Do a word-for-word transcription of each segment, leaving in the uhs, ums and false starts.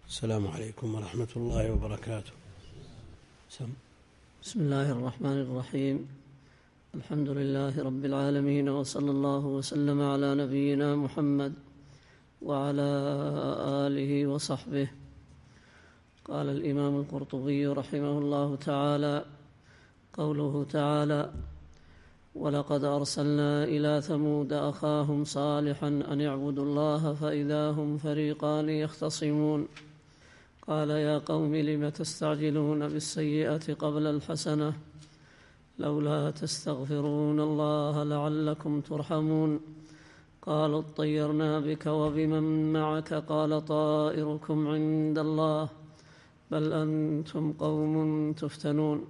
السلام عليكم ورحمة الله وبركاته. سم. بسم الله الرحمن الرحيم. الحمد لله رب العالمين، وصلى الله وسلم على نبينا محمد وعلى آله وصحبه. قال الإمام القرطبي رحمه الله تعالى: قوله تعالى: ولقد أرسلنا إلى ثمود أخاهم صالحا أن اعبدوا الله فإذا هم فريقان يختصمون. قال: يا قوم لم تستعجلون بالسيئة قبل الحسنة لولا تستغفرون الله لعلكم ترحمون. قالوا: اطيرنا بك وبمن معك. قال: طائركم عند الله بل أنتم قوم تفتنون.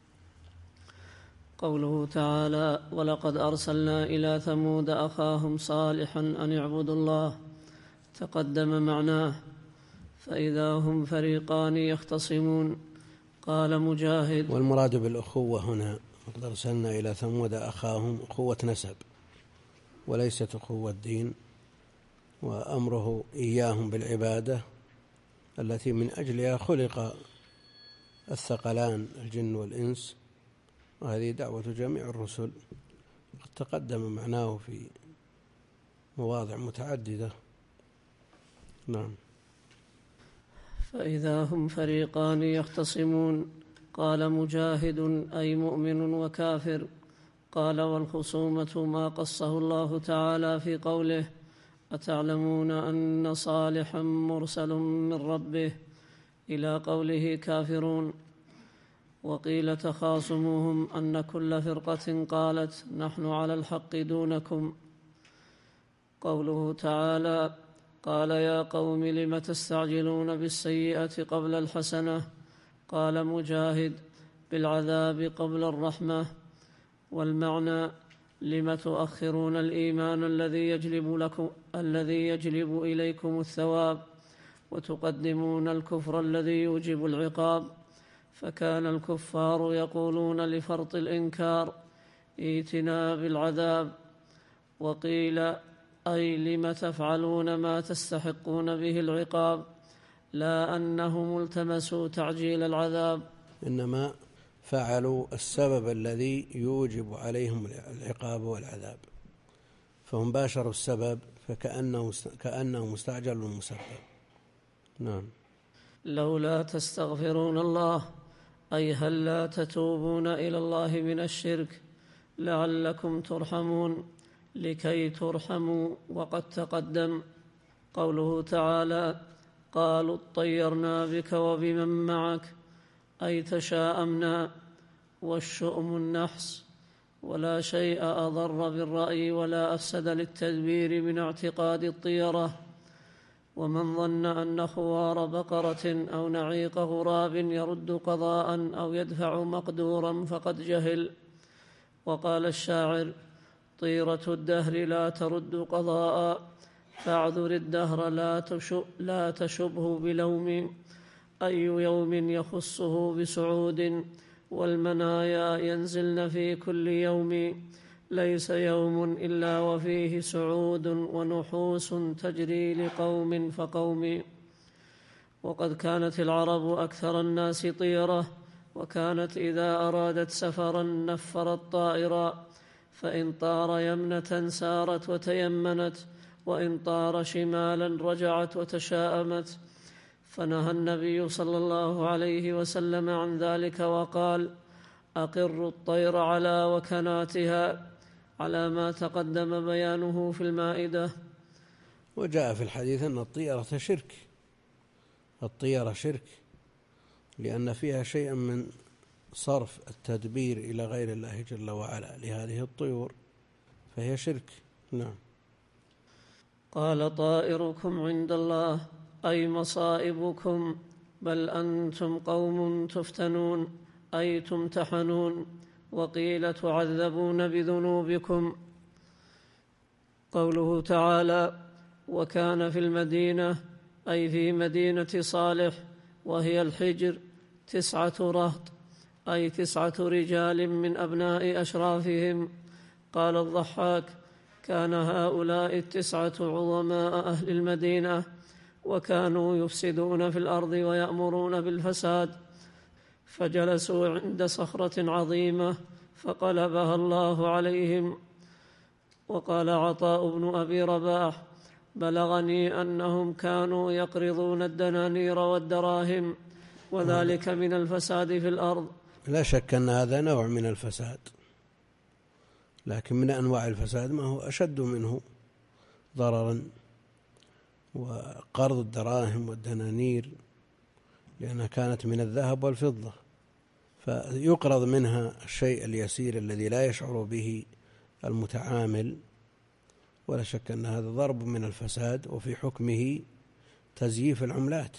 قوله تعالى: ولقد أرسلنا إلى ثمود أخاهم صالحا أن اعبدوا الله، تقدم معناه: فإذا هم فريقان يختصمون. قال مجاهد: والمراد بالأخوة هنا وقد أرسلنا إلى ثمود أخاهم أخوة نسب وليست أخوة دين، وأمره إياهم بالعبادة التي من أجلها خلق الثقلان الجن والإنس، وهذه دعوة جميع الرسل، قد تقدم معناه في مواضع متعددة. نعم. فإذا هم فريقان يختصمون. قال مجاهد: أي مؤمن وكافر. قال: والخصومة ما قصه الله تعالى في قوله: أتعلمون أن صالحا مرسل من ربه، إلى قوله كافرون. وقيل تخاصموهم أن كل فرقة قالت نحن على الحق دونكم. قوله تعالى: قال: يا قوم لم تستعجلون بالسيئة قبل الحسنة. قال مجاهد: بالعذاب قبل الرحمة. والمعنى: لم تؤخرون الإيمان الذي يجلب لكم الذي يجلب إليكم الثواب، وتقدمون الكفر الذي يوجب العقاب. فكان الكفار يقولون لفرط الإنكار: ائتنا بالعذاب. وقيل: أي لم تفعلون ما تستحقون به العقاب، لا أنهم التمسوا تعجيل العذاب، إنما فعلوا السبب الذي يوجب عليهم العقاب والعذاب، فهم باشروا السبب فكأنه كأنه مستعجل ومسبب. نعم. لولا تستغفرون الله، أي هل لا تتوبون إلى الله من الشرك لعلكم ترحمون، لكي ترحموا، وقد تقدم. قوله تعالى: قالوا اطيرنا بك وبمن معك، أي تشاءمنا. والشؤم النحس، ولا شيء أضر بالرأي ولا أفسد للتدبير من اعتقاد الطيرة. ومن ظن أن خوار بقرة أو نعيق غراب يرد قضاء أو يدفع مقدورا فقد جهل. وقال الشاعر: طيرة الدهر لا ترد قضاء، فاعذر الدهر لا تشبه بلوم. أي يوم يخصه بسعود، والمنايا ينزلن في كل يوم. ليس يوم إلا وفيه سعود، ونحوس تجري لقوم فقوم. وقد كانت العرب أكثر الناس طيرة، وكانت إذا أرادت سفرا نفرت طائرا، فإن طار يمنة سارت وتيمنت، وإن طار شمالا رجعت وتشاءمت. فنهى النبي صلى الله عليه وسلم عن ذلك وقال: أقروا الطير على وكناتها، على ما تقدم بيانه في المائدة. وجاء في الحديث أن الطيرة شرك، الطيرة شرك لأن فيها شيئا من صرف التدبير إلى غير الله جل وعلا لهذه الطيور، فهي شرك. نعم. قال: طائركم عند الله، أي مصائبكم، بل أنتم قوم تفتنون، أي تمتحنون. وقيل تعذبون بذنوبكم. قوله تعالى: وكان في المدينة، أي في مدينة صالح وهي الحجر، تسعة رهط، أي تسعة رجال من أبناء أشرافهم. قال الضحاك: كان هؤلاء التسعة عظماء أهل المدينة، وكانوا يفسدون في الأرض ويأمرون بالفساد، فجلسوا عند صخرة عظيمة فقلبها الله عليهم. وقال عطاء بن أبي رباح: بلغني أنهم كانوا يقرضون الدنانير والدراهم، وذلك من الفساد في الأرض. لا شك أن هذا نوع من الفساد، لكن من أنواع الفساد ما هو أشد منه ضررا، وقرض الدراهم والدنانير لأنها كانت من الذهب والفضة، فيقرض منها الشيء اليسير الذي لا يشعر به المتعامل، ولا شك أن هذا ضرب من الفساد. وفي حكمه تزييف العملات،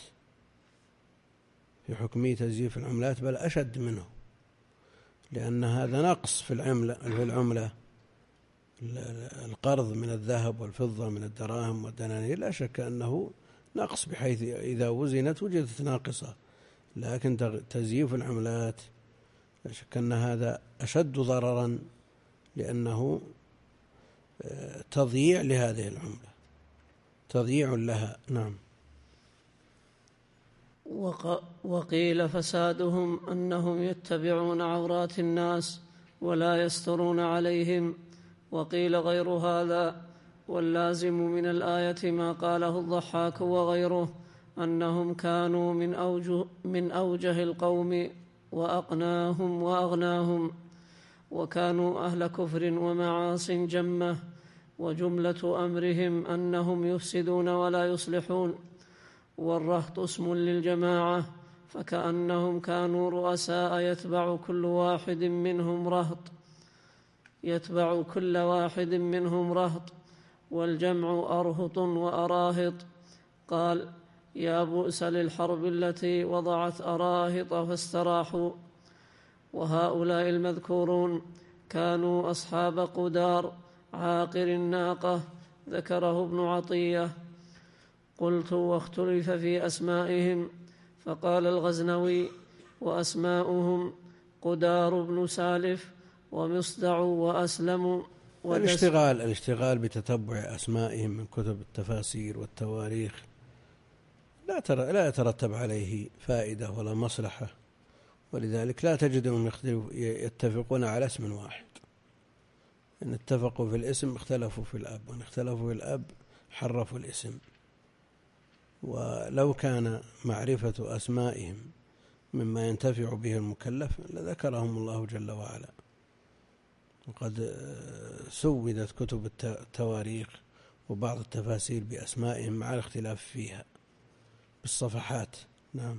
في حكمه تزييف العملات بل أشد منه، لأن هذا نقص في العملة في العملة القرض من الذهب والفضة من الدراهم والدنانير لا شك أنه نقص، بحيث إذا وزنت وجدت ناقصة، لكن تزييف العملات لا شك أن هذا أشد ضررا، لأنه تضييع لهذه العملة، تضييع لها. نعم. وقيل فسادهم أنهم يتبعون عورات الناس ولا يسترون عليهم، وقيل غير هذا. واللازم من الآية ما قاله الضحاك وغيره أنهم كانوا من أوجه, من أوجه القوم وأقناهم وأغناهم، وكانوا أهل كفر ومعاص جمة، وجملة أمرهم أنهم يفسدون ولا يصلحون. والرهط اسم للجماعة، فكأنهم كانوا رؤساء يتبع كل واحد منهم رهط يتبع كل واحد منهم رهط والجمع أرهط وأراهط. قال: يا بؤس للحرب التي وضعت أراهط فاستراحوا. وهؤلاء المذكورون كانوا أصحاب قدار عاقر الناقة، ذكره ابن عطية. قلت: واختلف في أسمائهم، فقال الغزنوي: وأسماؤهم قدار بن سالف ومصدع وأسلم. الاشتغال الاشتغال بتتبع أسمائهم من كتب التفاسير والتواريخ لا ترى لا يترتب عليه فائدة ولا مصلحة، ولذلك لا تجدهم يتفقون على اسم واحد. إن اتفقوا في الاسم اختلفوا في الأب، وإن اختلفوا في الأب حرفوا الاسم. ولو كان معرفة أسمائهم مما ينتفع به المكلف لذكرهم الله جل وعلا. وقد سودت كتب التواريخ وبعض التفاسير بأسمائهم مع الاختلاف فيها بالصفحات. نعم.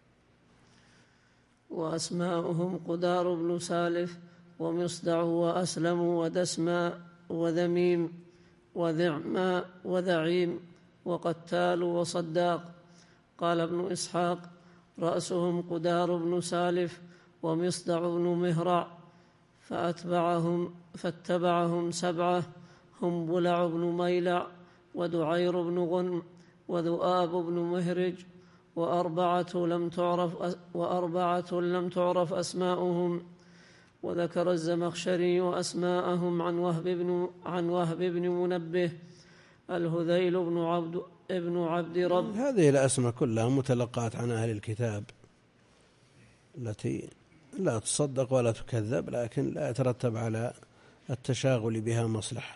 وأسماؤهم قدار بن سالف ومصدع وأسلم ودسما وذميم وذعما وذعيم وقتال وصداق. قال ابن إسحاق: رأسهم قدار بن سالف ومصدع بن مهرع، فأتبعهم فاتبعهم سبعة، هم بلع بن ميلع ودعير بن غنم وذؤاب بن مهرج، وأربعة لم تعرف وأربعة لم تعرف أسماؤهم. وذكر الزمخشري أسماءهم عن وهب بن عن وهب بن منبه: الهذيل بن عبد ابن عبد رب. هذه الأسماء كلها متلقات عن أهل الكتاب التي لا تصدق ولا تكذب، لكن لا يترتب على التشاغل بها مصلحة.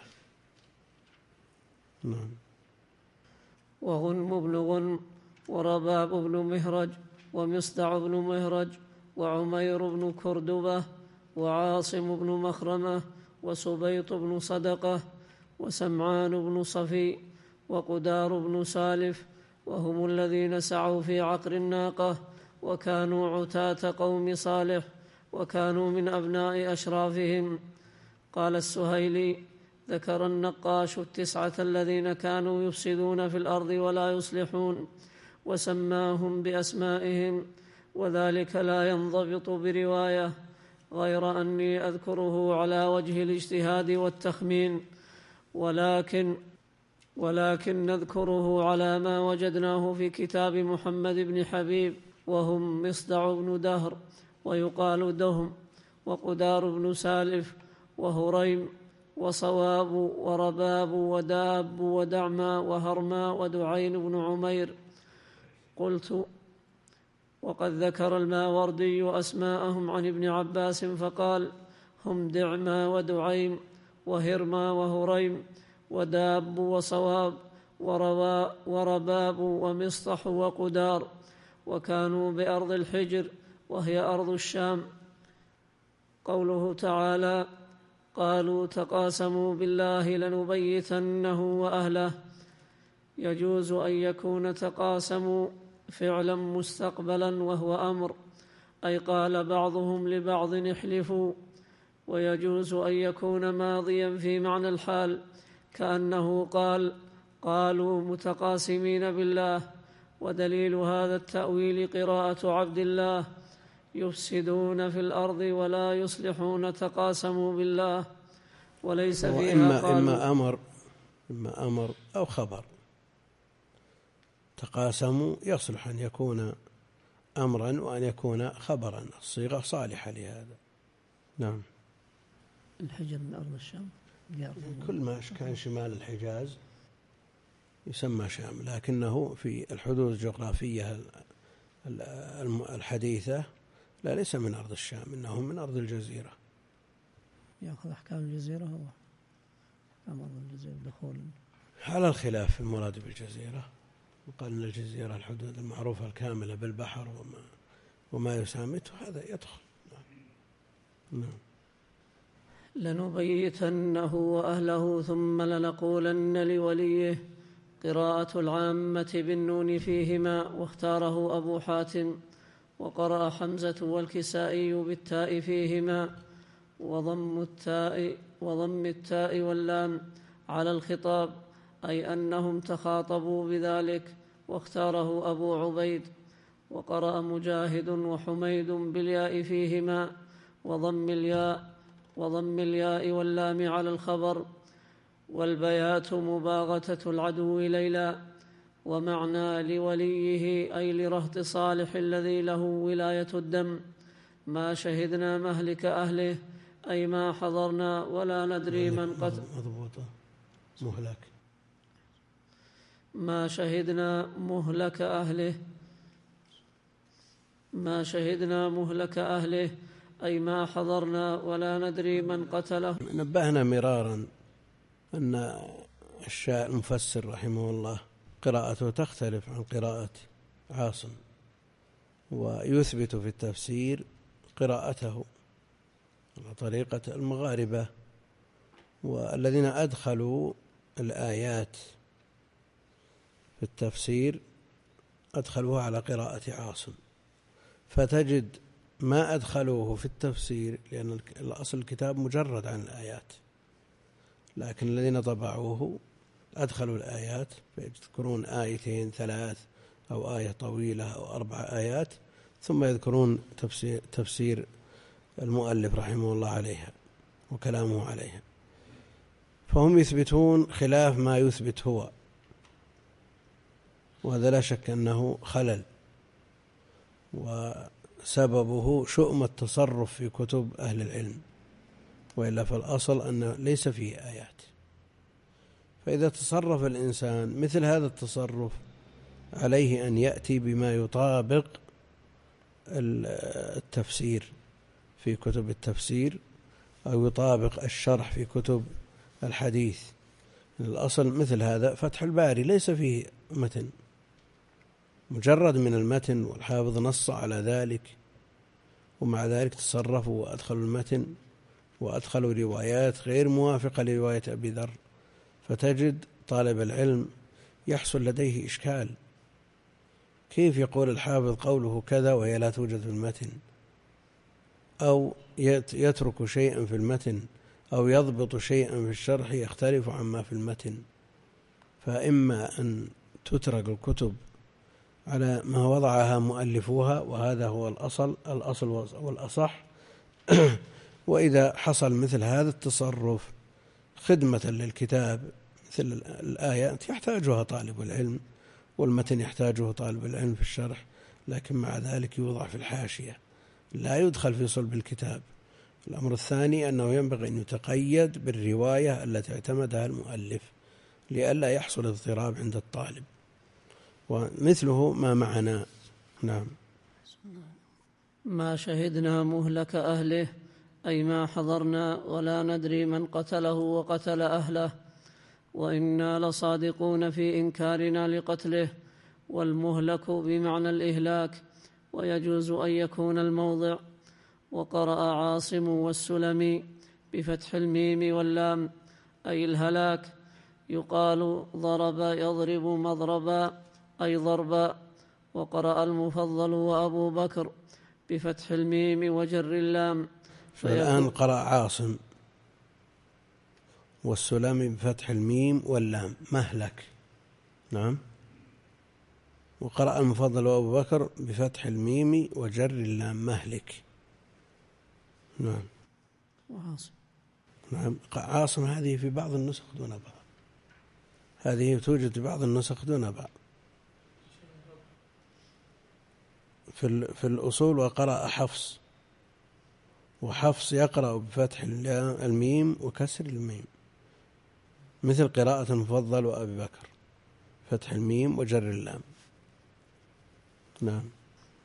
نعم. وغنم بن غنم ورباب بن مهرج ومصدع بن مهرج وعمير بن كردبة وعاصم بن مخرمة وسبيط بن صدقة وسمعان بن صفي وقدار بن سالف، وهم الذين سعوا في عقر الناقة، وكانوا عتاة قوم صالح، وكانوا من أبناء أشرافهم. قال السهيلي: ذكر النقاش التسعة الذين كانوا يفسدون في الأرض ولا يصلحون، وسماهم بأسمائهم، وذلك لا ينضبط برواية، غير أني أذكره على وجه الاجتهاد والتخمين، ولكن ولكن نذكره على ما وجدناه في كتاب محمد بن حبيب، وهم مصدع بن دهر ويقال دهم، وقدار بن سالف، وهريم، وصواب ورباب وداب ودعما وهرما ودعين بن عمير. قلت: وقد ذكر الماوردي أسماءهم عن ابن عباس فقال: هم دعما ودعيم وهرما وهريم وداب وصواب ورباب ومصطح وقدار، وكانوا بأرض الحجر وهي أرض الشام. قوله تعالى: قالوا تقاسموا بالله لنبيتنه وأهله، يجوز أن يكون تقاسموا فعلا مستقبلا وهو أمر، أي قال بعضهم لبعض احلفوا، ويجوز أن يكون ماضيا في معنى الحال، كأنه قال: قالوا متقاسمين بالله. ودليل هذا التأويل قراءة عبد الله: يفسدون في الأرض ولا يصلحون تقاسموا بالله، وليس فيها إما, قالوا إما أمر إما أمر أو خبر. تقاسموا يصلح أن يكون أمرا وأن يكون خبرا، الصيغة صالحة لهذا. نعم. الحجر من أرض الشام، كل ما كان شمال الحجاز يسمى شام، لكنه في الحدود الجغرافية الحديثة لا، ليس من أرض الشام، إنه من أرض الجزيرة. يأخذ أحكام الجزيرة، هو أحكام أرض الجزيرة دخول على الخلاف في المراد بالجزيرة. وقال إن الجزيرة الحدود المعروفة الكاملة بالبحر وما, وما يسامته، هذا يدخل. نعم. لنبيتنه وأهله ثم لنقولن لوليه. قراءة العامة بالنون فيهما، واختاره أبو حاتم. وقرأ حمزة والكسائي بالتاء فيهما، وضم التاء وضم التاء واللام على الخطاب، أي أنهم تخاطبوا بذلك، واختاره أبو عبيد. وقرأ مجاهد وحميد بالياء فيهما، وضم الياء وضم الياء واللام على الخبر. والبيات مباغتة العدو ليلا. ومعنى لوليه أي لرهط صالح الذي له ولاية الدم. ما شهدنا مهلك أهله، أي ما حضرنا ولا ندري من قتل. مضبوطة مهلك. ما شهدنا مهلك أهله ما شهدنا مهلك أهله أي ما حضرنا ولا ندري من قتله. نبهنا مرارا أن الشاعر المفسر رحمه الله قراءته تختلف عن قراءة عاصم، ويثبت في التفسير قراءته على طريقة المغاربة، والذين أدخلوا الآيات في التفسير أدخلوها على قراءة عاصم، فتجد ما أدخلوه في التفسير، لأن الأصل الكتاب مجرد عن الآيات، لكن الذين طبعوه أدخلوا الآيات، فيذكرون آيتين ثلاث أو آية طويلة أو أربع آيات، ثم يذكرون تفسير, تفسير المؤلف رحمه الله عليها وكلامه عليها، فهم يثبتون خلاف ما يثبت هو، وهذا لا شك أنه خلل، وسببه شؤم التصرف في كتب أهل العلم، وإلا فالأصل أنه ليس فيه آيات. فإذا تصرف الإنسان مثل هذا التصرف عليه أن يأتي بما يطابق التفسير في كتب التفسير، أو يطابق الشرح في كتب الحديث. الأصل مثل هذا فتح الباري ليس فيه متن، مجرد من المتن، والحافظ نص على ذلك، ومع ذلك تصرفوا وأدخلوا المتن وأدخلوا روايات غير موافقة لرواية أبي ذر، فتجد طالب العلم يحصل لديه إشكال، كيف يقول الحافظ قوله كذا وهي لا توجد في المتن، أو يترك شيئا في المتن، أو يضبط شيئا في الشرح يختلف عما في المتن. فإما أن تترك الكتب على ما وضعها مؤلفوها، وهذا هو الأصل الأصل والأصح وإذا حصل مثل هذا التصرف خدمة للكتاب، مثل الآيات يحتاجها طالب العلم، والمتن يحتاجه طالب العلم في الشرح، لكن مع ذلك يوضع في الحاشية، لا يدخل في صلب الكتاب، الأمر الثاني أنه ينبغي أن يتقيد بالرواية التي اعتمدها المؤلف لئلا يحصل اضطراب عند الطالب، ومثله ما معنا. نعم. ما شهدنا مهلك أهله، أي ما حضرنا ولا ندري من قتله وقتل أهله، وإنا لصادقون في إنكارنا لقتله، والمهلك بمعنى الإهلاك، ويجوز أن يكون الموضع. وقرأ عاصم والسلمي بفتح الميم واللام أي الهلاك. يقال ضرب يضرب مضربا أي ضربا. وقرأ المفضل وأبو بكر بفتح الميم وجر اللام. فالآن قرأ عاصم والسلمي بفتح الميم واللام مهلك. نعم. وقرأ المفضل وأبو بكر بفتح الميم وجر اللام مهلك. نعم. وعاصم. نعم. عاصم هذه في بعض النسخ دون بعض، هذه توجد في بعض النسخ دون بعض في في الأصول. وقرأ حفص، وحفص يقرأ بفتح الميم وكسر الميم مثل قراءة المفضل وأبي بكر، فتح الميم وجر اللام. نعم.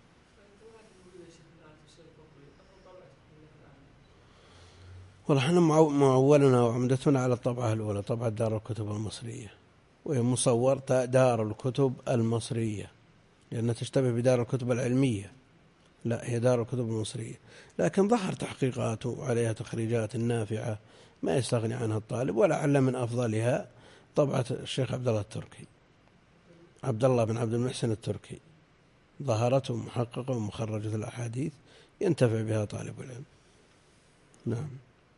والله احنا معولنا وعمدتنا على الطبعة الأولى، طبعة دار الكتب المصرية، وهي مصور دار الكتب المصرية لأنها تشتبه بدار الكتب العلمية، لا هي دار الكتب المصرية، لكن ظهر تحقيقاته وعليها تخريجات نافعة ما يستغني عنها الطالب، ولعل من أفضلها طبعة الشيخ عبد الله التركي، عبد الله بن عبد المحسن التركي، ظهرته محققة ومخرجة الأحاديث ينتفع بها طالب العلم. نعم.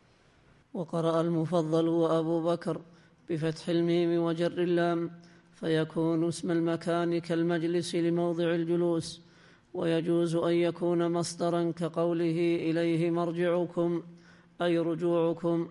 وقرأ المفضل وأبو بكر بفتح الميم وجر اللام، فيكون اسم المكان كالمجلس لموضع الجلوس. ويجوز أن يكون مصدرا كقوله إليه مرجعكم أي رجوعكم.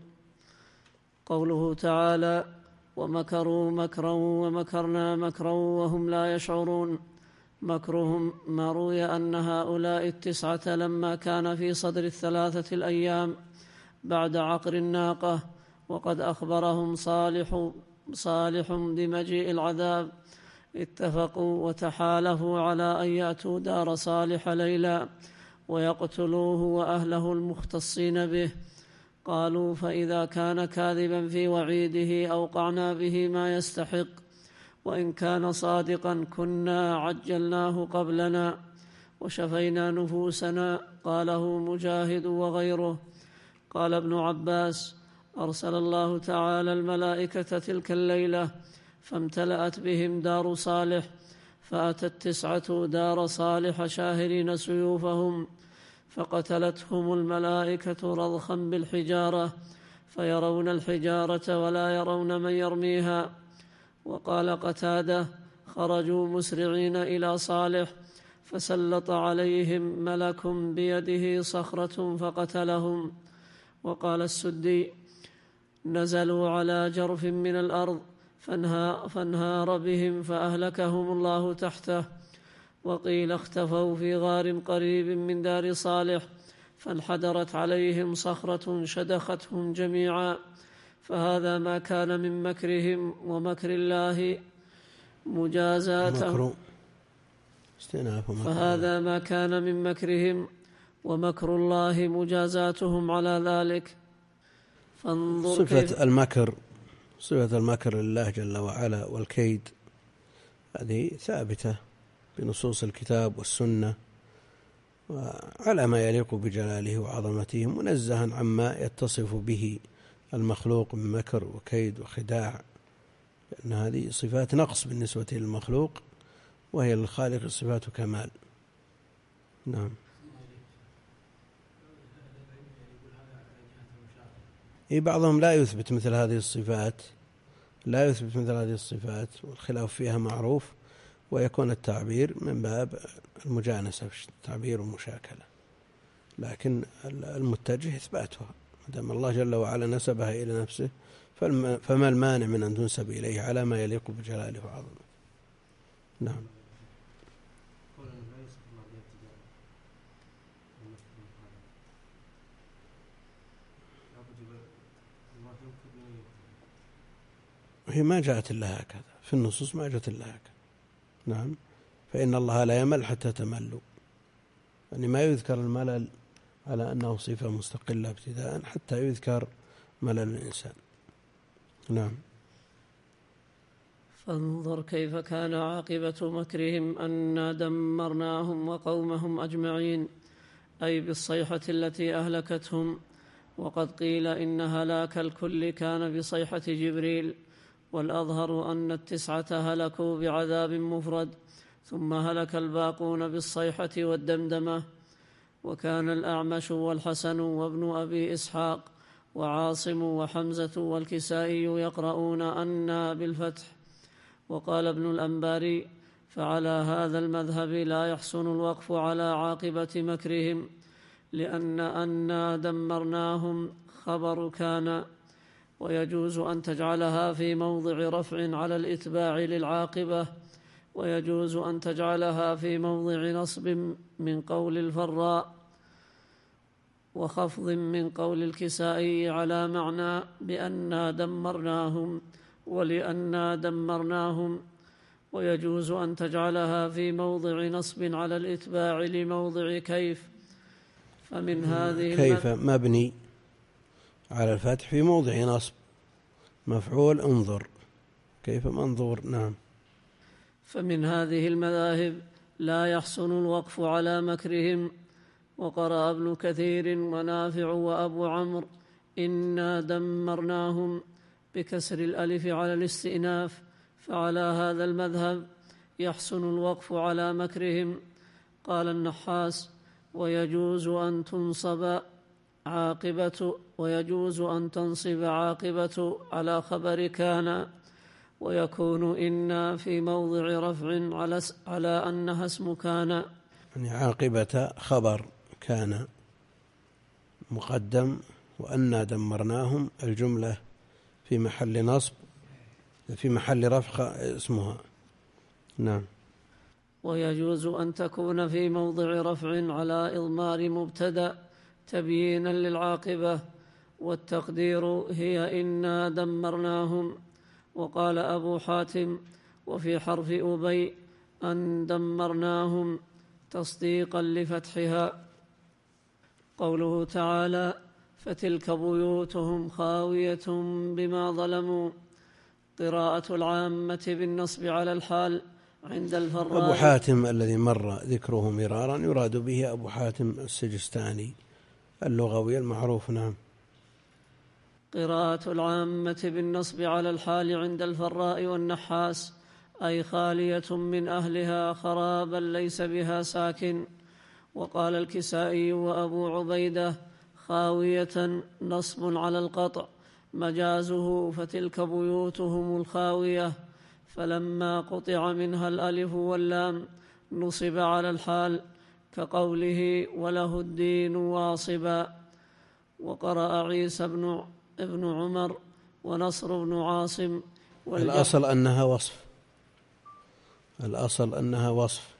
قوله تعالى ومكروا مكرا ومكرنا مكرا وهم لا يشعرون. مكرهم ما روي أن هؤلاء التسعة لما كان في صدر الثلاثة الأيام بعد عقر الناقة وقد أخبرهم صالح صالح بمجيء العذاب اتفقوا وتحالفوا على أن يأتوا دار صالح ليلا ويقتلوه وأهله المختصين به. قالوا فإذا كان كاذبا في وعيده أوقعنا به ما يستحق، وإن كان صادقا كنا عجلناه قبلنا وشفينا نفوسنا. قاله مجاهد وغيره. قال ابن عباس أرسل الله تعالى الملائكة تلك الليلة فامتلأت بهم دار صالح، فأتى التسعة دار صالح شاهرين سيوفهم فقتلتهم الملائكة رضخا بالحجارة، فيرون الحجارة ولا يرون من يرميها. وقال قتادة خرجوا مسرعين إلى صالح فسلط عليهم ملك بيده صخرة فقتلهم. وقال السدي نزلوا على جرف من الأرض فانهار بهم فأهلكهم الله تحته. وقيل اختفوا في غار قريب من دار صالح فانحدرت عليهم صخرة شدختهم جميعا. فهذا ما كان من مكرهم ومكر الله مجازاتهم فهذا ما كان من مكرهم ومكر الله مجازاتهم على ذلك. فانظر صفة المكر صفة المكر لله جل وعلا والكيد هذه ثابتة بنصوص الكتاب والسنة وعلى ما يليق بجلاله وعظمته، منزها عما يتصف به المخلوق من مكر وكيد وخداع، لأن هذه صفات نقص بالنسبة للمخلوق وهي للخالق صفات كمال. نعم. إيه بعضهم لا يثبت مثل هذه الصفات لا يثبت مثل هذه الصفات والخلاف فيها معروف، ويكون التعبير من باب المجانسة في التعبير والمشاكلة، لكن المتجه إثباتها ما دام الله جل وعلا نسبها إلى نفسه فما المانع من أن تنسب إليه على ما يليق بجلاله وعظمته. نعم. هي ما جاءت إلا هكذا في النصوص، ما جاءت إلا هكذا. نعم، فإن الله لا يمل حتى تملوا، يعني ما يذكر الملل على أنه صفة مستقلة ابتداء حتى يذكر ملل الإنسان. نعم. فانظر كيف كان عاقبة مكرهم أنا دمرناهم وقومهم أجمعين، أي بالصيحة التي أهلكتهم. وقد قيل إن هلاك الكل كان بصيحة جبريل، والأظهر أن التسعة هلكوا بعذاب مفرد، ثم هلك الباقون بالصيحة والدمدمة. وكان الأعمش والحسن وابن أبي إسحاق وعاصم وحمزة والكسائي يقرؤون أنا بالفتح. وقال ابن الأنباري: فعلى هذا المذهب لا يحسن الوقف على عاقبة مكرهم، لأن أنا دمرناهم خبر كان، ويجوز أن تجعلها في موضع رفع على الإتباع للعاقبة، ويجوز أن تجعلها في موضع نصب من قول الفراء، وخفض من قول الكسائي على معنى بأننا دمرناهم ولأننا دمرناهم. ويجوز أن تجعلها في موضع نصب على الإتباع لموضع كيف. فمن هذه كيف مبني على الفتح في موضع نصب، مفعول انظر، كيف منظور. نعم. فمن هذه المذاهب لا يحسن الوقف على مكرهم. وقرأ ابن كثير ونافع وأبو عمرو إنا دمرناهم بكسر الألف على الاستئناف، فعلى هذا المذهب يحسن الوقف على مكرهم. قال النحاس: ويجوز أن تنصب عاقبة ويجوز أن تنصب عاقبة على خبر كان، ويكون إنا في موضع رفع على على أنها اسم كان. يعني عاقبة خبر كان مقدم، وأنا دمرناهم الجملة في محل نصب في محل رفع اسمها. نعم. ويجوز أن تكون في موضع رفع على إضمار مبتدأ تبيينا للعاقبة، والتقدير هي إنا دمرناهم. وقال أبو حاتم: وفي حرف أبي أن دمرناهم تصديقا لفتحها. قوله تعالى: فتلك بيوتهم خاوية بما ظلموا، قراءة العامة بالنصب على الحال عند الفراء. أبو حاتم الذي مر ذكره مرارا يراد به أبو حاتم السجستاني اللغوي المعروف. نعم. قراءة العامة بالنصب على الحال عند الفراء والنحاس، أي خالية من أهلها خرابا ليس بها ساكن. وقال الكسائي وأبو عبيدة: خاوية نصب على القطع، مجازه فتلك بيوتهم الخاوية، فلما قطع منها الألف واللام نصب على الحال، كقوله: وله الدين واصبا. وقرأ عيسى بن ابن عمر ونصر بن عاصم. الأصل أنها وصف الأصل أنها وصف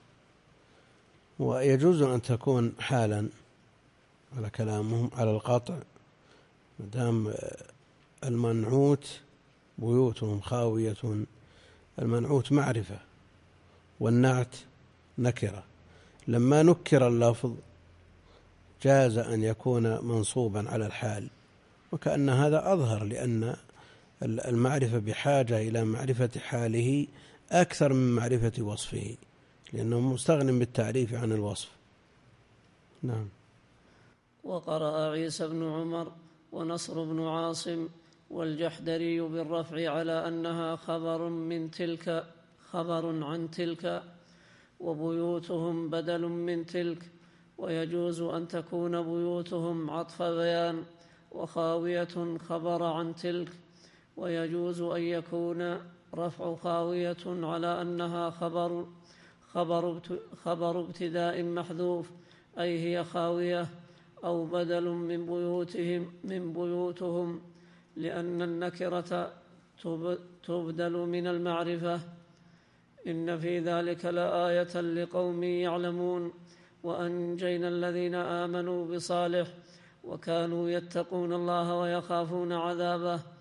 ويجوز أن تكون حالا على كلامهم على القطع، مدام المنعوت بيوتهم خاوية، المنعوت معرفة والنعت نكرة، لما نكر اللفظ جاز أن يكون منصوبا على الحال، وكأن هذا أظهر، لأن المعرفة بحاجة إلى معرفة حاله أكثر من معرفة وصفه، لأنه مستغن بالتعريف عن الوصف. نعم. وقرأ عيسى بن عمر ونصر بن عاصم والجحدري بالرفع على أنها خبر من تلك خبر عن تلك، وبيوتهم بدل من تلك. ويجوز أن تكون بيوتهم عطف بيان، وخاوية خبر عن تلك. ويجوز أن يكون رفع خاوية على أنها خبر خبر خبر ابتداء محذوف، أي هي خاوية، أو بدل من بيوتهم من بيوتهم، لأن النكرة تبدل من المعرفة. إن في ذلك لآية لقوم يعلمون. وأنجينا الذين آمنوا بصالح وكانوا يتقون الله ويخافون عذابه.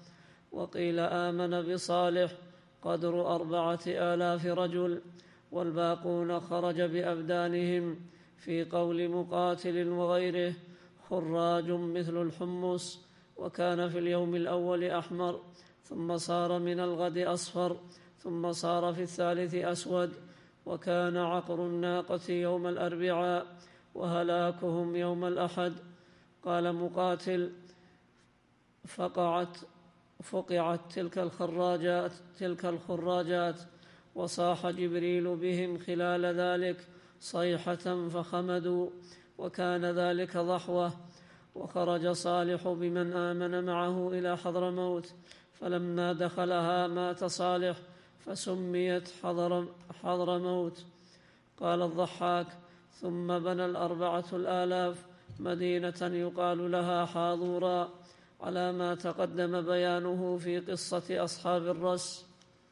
وقيل آمن بصالح قدر أربعة آلاف رجل، والباقون خرج بأبدانهم، في قول مقاتل وغيره خراج مثل الحمص، وكان في اليوم الأول أحمر، ثم صار من الغد أصفر، ثم صار في الثالث أسود، وكان عقر الناقة يوم الأربعاء، وهلاكهم يوم الأحد. قال مقاتل: فقعت فقعت تلك الخراجات تلك الخراجات وصاح جبريل بهم خلال ذلك صيحة فخمدوا، وكان ذلك ضحوة. وخرج صالح بمن آمن معه إلى حضرموت، فلما دخلها مات صالح فسميت حضر حضرموت. قال الضحاك: ثم بنى الأربعة الآلاف مدينة يقال لها حاضورا، على ما تقدم بيانه في قصة أصحاب الرس.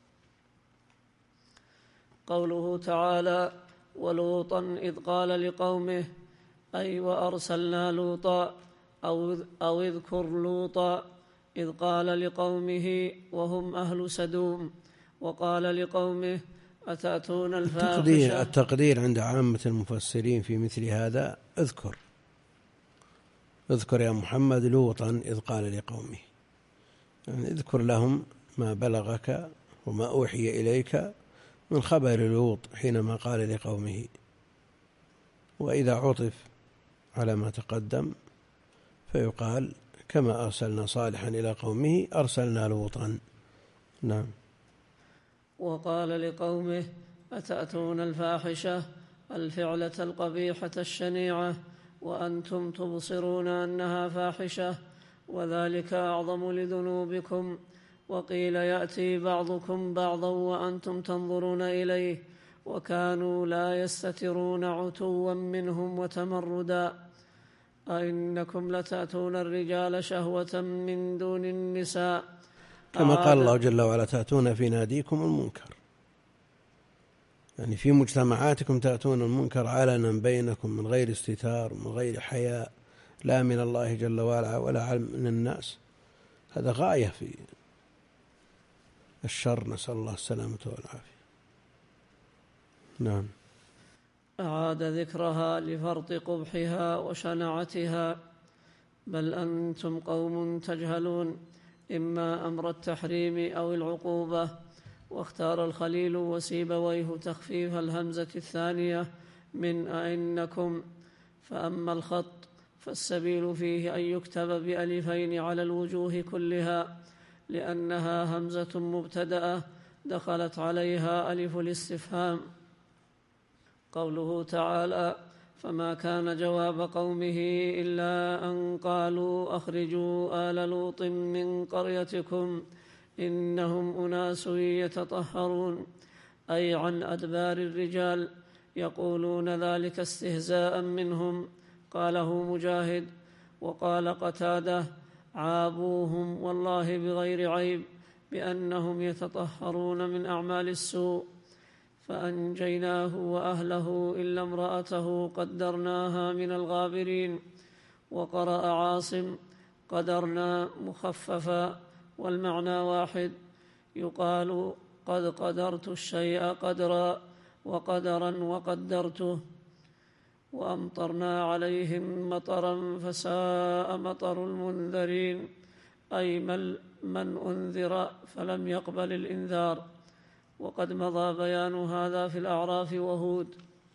قوله تعالى: ولوطا إذ قال لقومه، أي وأرسلنا لوطا، أو, أو اذكر لوطا إذ قال لقومه وهم أهل سدوم، وقال لقومه أتأتون الفاحشة. التقدير, التقدير عند عامة المفسرين في مثل هذا: اذكر اذكر يا محمد لوطا إذ قال لقومه، يعني اذكر لهم ما بلغك وما أوحي إليك من خبر لوط حينما قال لقومه. وإذا عطف على ما تقدم فيقال: كما أرسلنا صالحا إلى قومه أرسلنا لوطا. نعم. وقال لقومه أتأتون الفاحشة، الفعلة القبيحة الشنيعة، وأنتم تبصرون أنها فاحشة، وذلك أعظم لذنوبكم. وقيل يأتي بعضكم بعضا وأنتم تنظرون إليه، وكانوا لا يستترون عتوا منهم وتمردا. أئنكم لتأتون الرجال شهوة من دون النساء، كما قال الله جل وعلا: تأتون في ناديكم المنكر، يعني في مجتمعاتكم تأتون المنكر علنا بينكم من غير استتار، من غير حياء، لا من الله جل وعلا ولا من الناس. هذا غاية في الشر، نسأل الله السلامة والعافية. نعم. أعاد ذكرها لفرط قبحها وشنعتها: بل أنتم قوم تجهلون، إما أمر التحريم أو العقوبة. واختار الخليل وسيبويه تخفيف الهمزة الثانية من أئنكم. فأما الخط فالسبيل فيه أن يكتب بألفين على الوجوه كلها، لأنها همزة مبتدأة دخلت عليها ألف الاستفهام. قوله تعالى: فما كان جواب قومه إلا أن قالوا أخرجوا آل لوط من قريتكم إنهم أناس يتطهرون، أي عن أدبار الرجال، يقولون ذلك استهزاء منهم. قاله مجاهد. وقال قتادة: عابوهم والله بغير عيب، بأنهم يتطهرون من أعمال السوء. فأنجيناه وأهله إلا امرأته قدرناها من الغابرين. وقرأ عاصم: قدرنا مخففا، والمعنى واحد، يقال قد قدرت الشيء قدرا، وقدرا وقدرته. وأمطرنا عليهم مطرا فساء مطر المنذرين، أي من أنذر فلم يقبل الإنذار. وقد مضى بيان هذا في الأعراف وهود.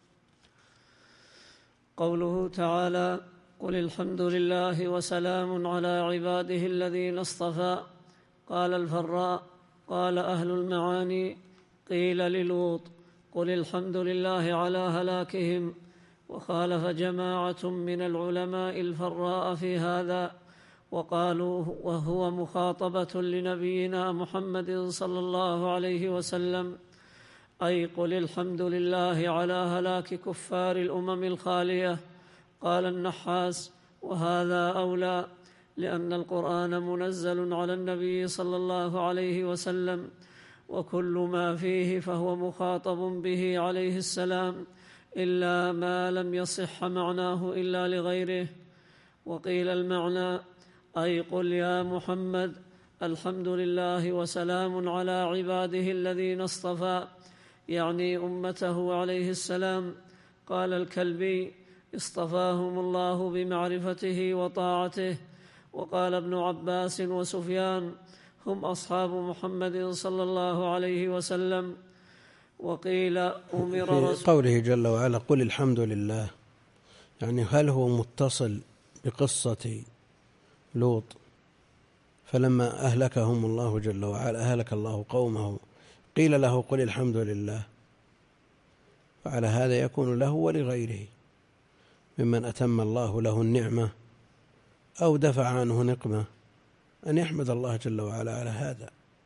قوله تعالى: قل الحمد لله وسلام على عباده الذين اصطفى. قال الفراء: قال أهل المعاني: قيل للوط: قل الحمد لله على هلاكهم. وخالف جماعة من العلماء الفراء في هذا، وقالوا وهو مخاطبة لنبينا محمد صلى الله عليه وسلم، أي قل الحمد لله على هلاك كفار الأمم الخالية. قال النحاس: وهذا أولى، لأن القرآن منزل على النبي صلى الله عليه وسلم، وكل ما فيه فهو مخاطب به عليه السلام، إلا ما لم يصح معناه إلا لغيره. وقيل المعنى: أي قل يا محمد الحمد لله وسلام على عباده الذين اصطفى، يعني أمته عليه السلام. قال الكلبي: اصطفاهم الله بمعرفته وطاعته. وقال ابن عباس وسفيان: هم أصحاب محمد صلى الله عليه وسلم. وقيل: أمر في قوله جل وعلا: قل الحمد لله، يعني هل هو متصل بقصة لوط؟ فلما أهلكهم الله جل وعلا، أهلك الله قومه، قيل له: قل الحمد لله. فعلى هذا يكون له ولغيره ممن أتم الله له النعمة أو دفع عنه نقمة أن يحمد الله جل وعلا على هذا،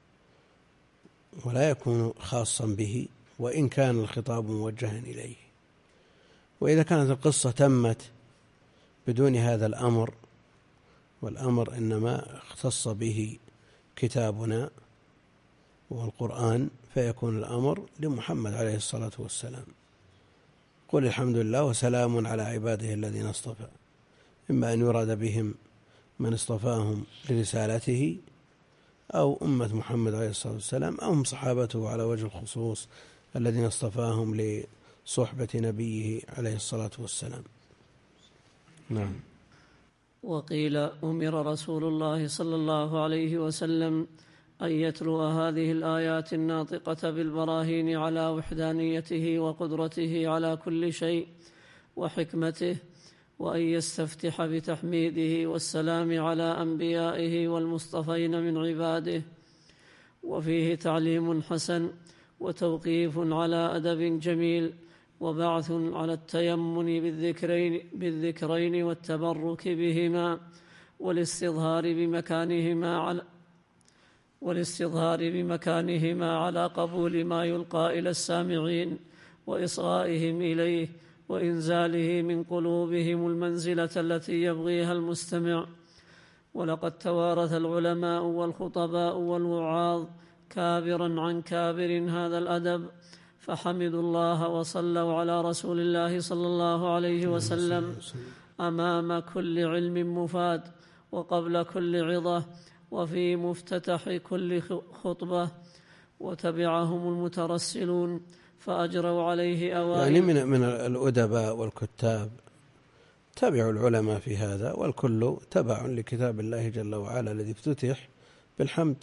ولا يكون خاصا به وإن كان الخطاب موجها إليه. وإذا كانت القصة تمت بدون هذا الأمر، والأمر إنما اختص به كتابنا والقرآن، فيكون الأمر لمحمد عليه الصلاة والسلام: قل الحمد لله وسلام على عباده الذين اصطفى. إما أن يراد بهم من اصطفاهم لرسالته أو أمة محمد عليه الصلاة والسلام، أو هم صحابته على وجه الخصوص الذين اصطفاهم لصحبة نبيه عليه الصلاة والسلام. نعم. وقيل: أمر رسول الله صلى الله عليه وسلم أن يتلو هذه الآيات الناطقة بالبراهين على وحدانيته وقدرته على كل شيء وحكمته، وأن يستفتح بتحميده والسلام على أنبيائه والمصطفين من عباده. وفيه تعليم حسن وتوقيف على أدب جميل، وبعث على التيمن بالذكرين, بالذكرين والتبرك بهما، والاستظهار بمكانهما على والاستظهار بمكانهما على قبول ما يلقى إلى السامعين وإصغائهم إليه، وإنزاله من قلوبهم المنزلة التي يبغيها المستمع. ولقد توارث العلماء والخطباء والوعاظ كابرا عن كابر هذا الأدب، فحمدوا الله وصلوا على رسول الله صلى الله عليه وسلم أمام كل علم مفاد، وقبل كل عظة، وفي مفتتح كل خطبة. وتبعهم المترسلون فأجروا عليه أوائل، يعني من من الأدباء والكتاب تبعوا العلماء في هذا، والكل تبع لكتاب الله جل وعلا الذي افتتح بالحمد.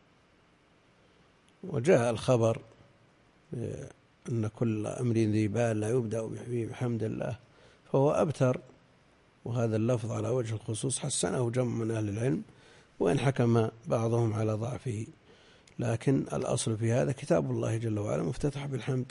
وجاء الخبر أن كل أمر ذي بال لا يبدأ بحمد الله، فهو أبتر. وهذا اللفظ على وجه الخصوص حسنه جمع من أهل العلم، وإن حكم بعضهم على ضعفه، لكن الأصل في هذا كتاب الله جل وعلا مفتتح بالحمد.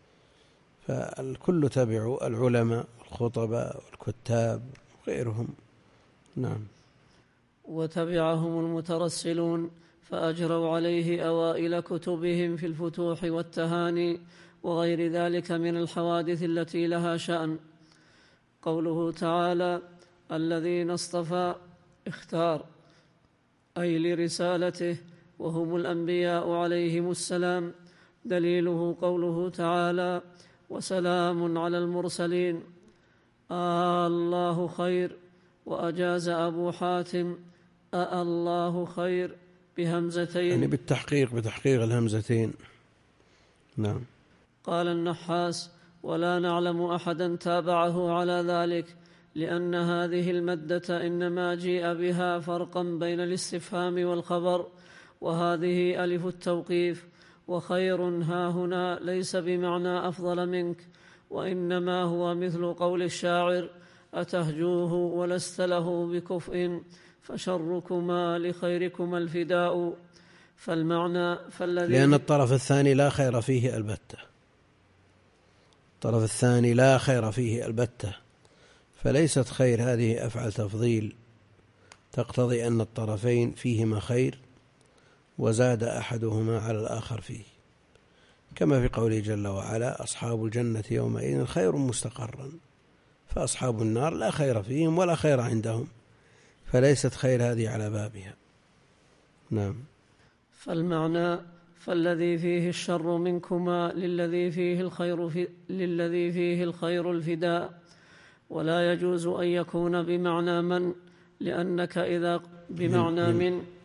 فالكل تبعوا العلماء والخطباء والكتاب وغيرهم. نعم. وتبعهم المترسلون فأجروا عليه أوائل كتبهم في الفتوح والتهاني وغير ذلك من الحوادث التي لها شأن. قوله تعالى: الذين اصطفى اختار، أي لرسالته، وهم الأنبياء عليهم السلام. دليله قوله تعالى: وسلام على المرسلين. آه الله خير. وأجاز أبو حاتم آه الله خير بهمزتين، يعني بالتحقيق بتحقيق الهمزتين. نعم. قال النحاس: ولا نعلم أحدا تابعه على ذلك، لأن هذه المدة إنما جيء بها فرقا بين الاستفهام والخبر، وهذه ألف التوقيف. وخير هاهنا ليس بمعنى أفضل منك، وإنما هو مثل قول الشاعر: أتهجوه ولست له بكفء، فشركما لخيركما الفداء. فالمعنى فالذي لأن الطرف الثاني لا خير فيه البتة، الطرف الثاني لا خير فيه البتة، فليست خير هذه أفعل تفضيل تقتضي أن الطرفين فيهما خير وزاد أحدهما على الآخر فيه، كما في قوله جل وعلا: أصحاب الجنة يومئذ خير مستقرا، فأصحاب النار لا خير فيهم ولا خير عندهم، فليست خير هذه على بابها. نعم. فالمعنى فالذي فيه الشر منكما للذي فيه الخير في للذي فيه الخير الفداء. ولا يجوز أن يكون بمعنى من، لأنك إذا بمعنى من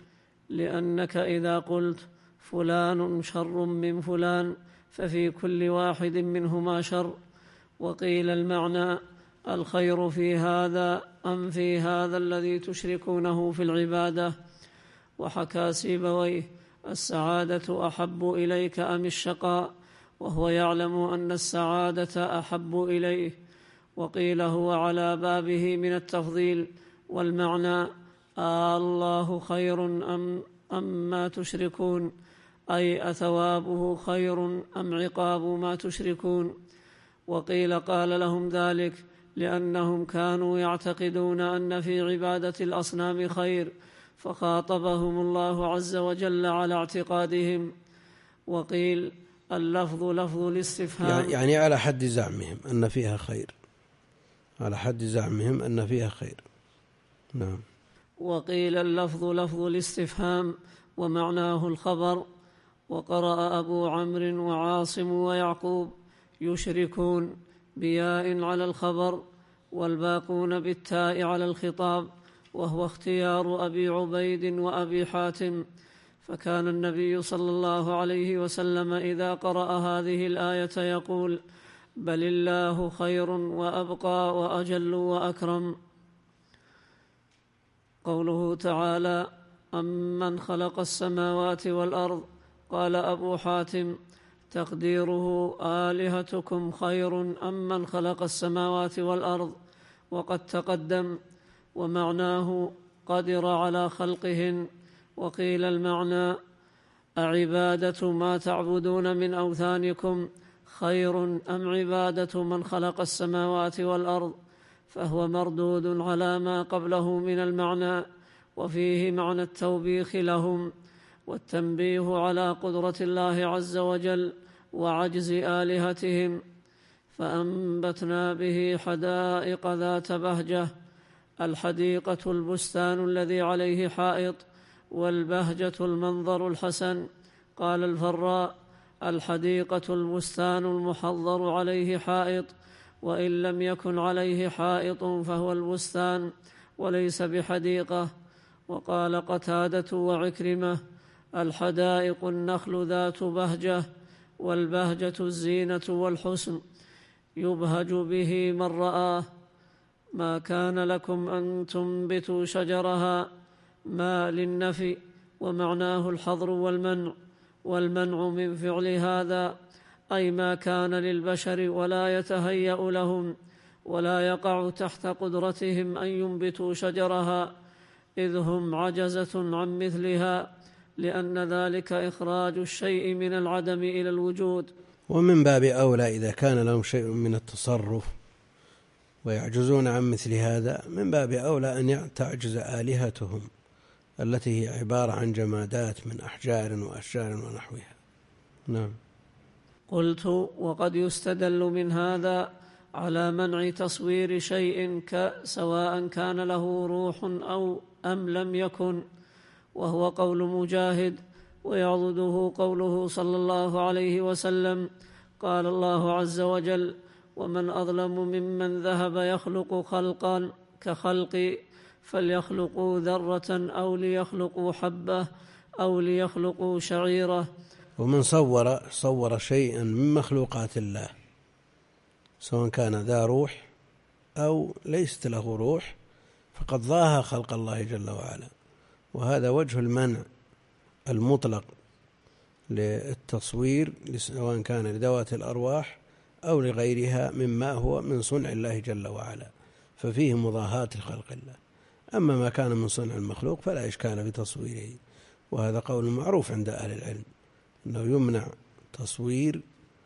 لأنك إذا قلت فلان شر من فلان ففي كل واحد منهما شر. وقيل المعنى الخير في هذا أم في هذا الذي تشركونه في العبادة. وحكى سيبويه السعادة أحب إليك أم الشقاء، وهو يعلم أن السعادة أحب إليه. وقيل هو على بابه من التفضيل، والمعنى آه الله خير أم, أم ما تشركون، أي أثوابه خير أم عقاب ما تشركون. وقيل قال لهم ذلك لأنهم كانوا يعتقدون أن في عبادة الأصنام خير، فخاطبهم الله عز وجل على اعتقادهم. وقيل اللفظ لفظ الاستفهام، يعني على حد زعمهم أن فيها خير، على حد زعمهم أن فيها خير. نعم. وقيل اللفظ لفظ الاستفهام ومعناه الخبر. وقرأ أبو عمرو وعاصم ويعقوب يشركون بياء على الخبر، والباقون بالتاء على الخطاب، وهو اختيار أبي عبيد وأبي حاتم. فكان النبي صلى الله عليه وسلم إذا قرأ هذه الآية يقول بل الله خير وأبقى وأجل وأكرم. قوله تعالى أمن خلق السماوات والأرض، قال أبو حاتم تقديره آلهتكم خير أم من خلق السماوات والأرض، وقد تقدم، ومعناه قدر على خلقهن. وقيل المعنى أعبادة ما تعبدون من أوثانكم خير أم عبادة من خلق السماوات والأرض، فهو مردود على ما قبله من المعنى، وفيه معنى التوبيخ لهم والتنبيه على قدرة الله عز وجل وعجز آلهتهم. فأنبتنا به حدائق ذات بهجة. الحديقة البستان الذي عليه حائط، والبهجة المنظر الحسن. قال الفراء الحديقة البستان المحضر عليه حائط، وإن لم يكن عليه حائط فهو البستان وليس بحديقة. وقال قتادة وعكرمة الحدائق النخل ذات بهجة، والبهجة الزينة والحسن، يبهج به من رآه. ما كان لكم أن تنبتوا شجرها، ما للنفي، ومعناه الحظر والمنع، والمنع من فعل هذا أي ما كان للبشر ولا يتهيأ لهم ولا يقع تحت قدرتهم أن ينبتوا شجرها، إذ هم عجزة عن مثلها، لأن ذلك إخراج الشيء من العدم إلى الوجود. ومن باب أولى إذا كان لهم شيء من التصرف ويعجزون عن مثل هذا، من باب أولى أن تعجز آلهتهم التي هي عبارة عن جمادات من أحجار وأشجار ونحوها. نعم. قلت وقد يستدل من هذا على منع تصوير شيء سواء كان له روح أو أم لم يكن، وهو قول مجاهد، ويعضده قوله صلى الله عليه وسلم قال الله عز وجل ومن أظلم ممن ذهب يخلق خلقا كخلقي فليخلقوا ذرة أو ليخلقوا حبة أو ليخلقوا شعيرة. ومن صور صور شيئا من مخلوقات الله سواء كان ذا روح أو ليست له روح فقد ضاهى خلق الله جل وعلا، وهذا وجه المنع المطلق للتصوير سواء كان لذوات الأرواح أو لغيرها مما هو من صنع الله جل وعلا، ففيه مضاهاة لخلق الله. أما ما كان من صنع المخلوق فلا إشكال بتصويره، وهذا قول معروف عند أهل العلم أنه يمنع تصوير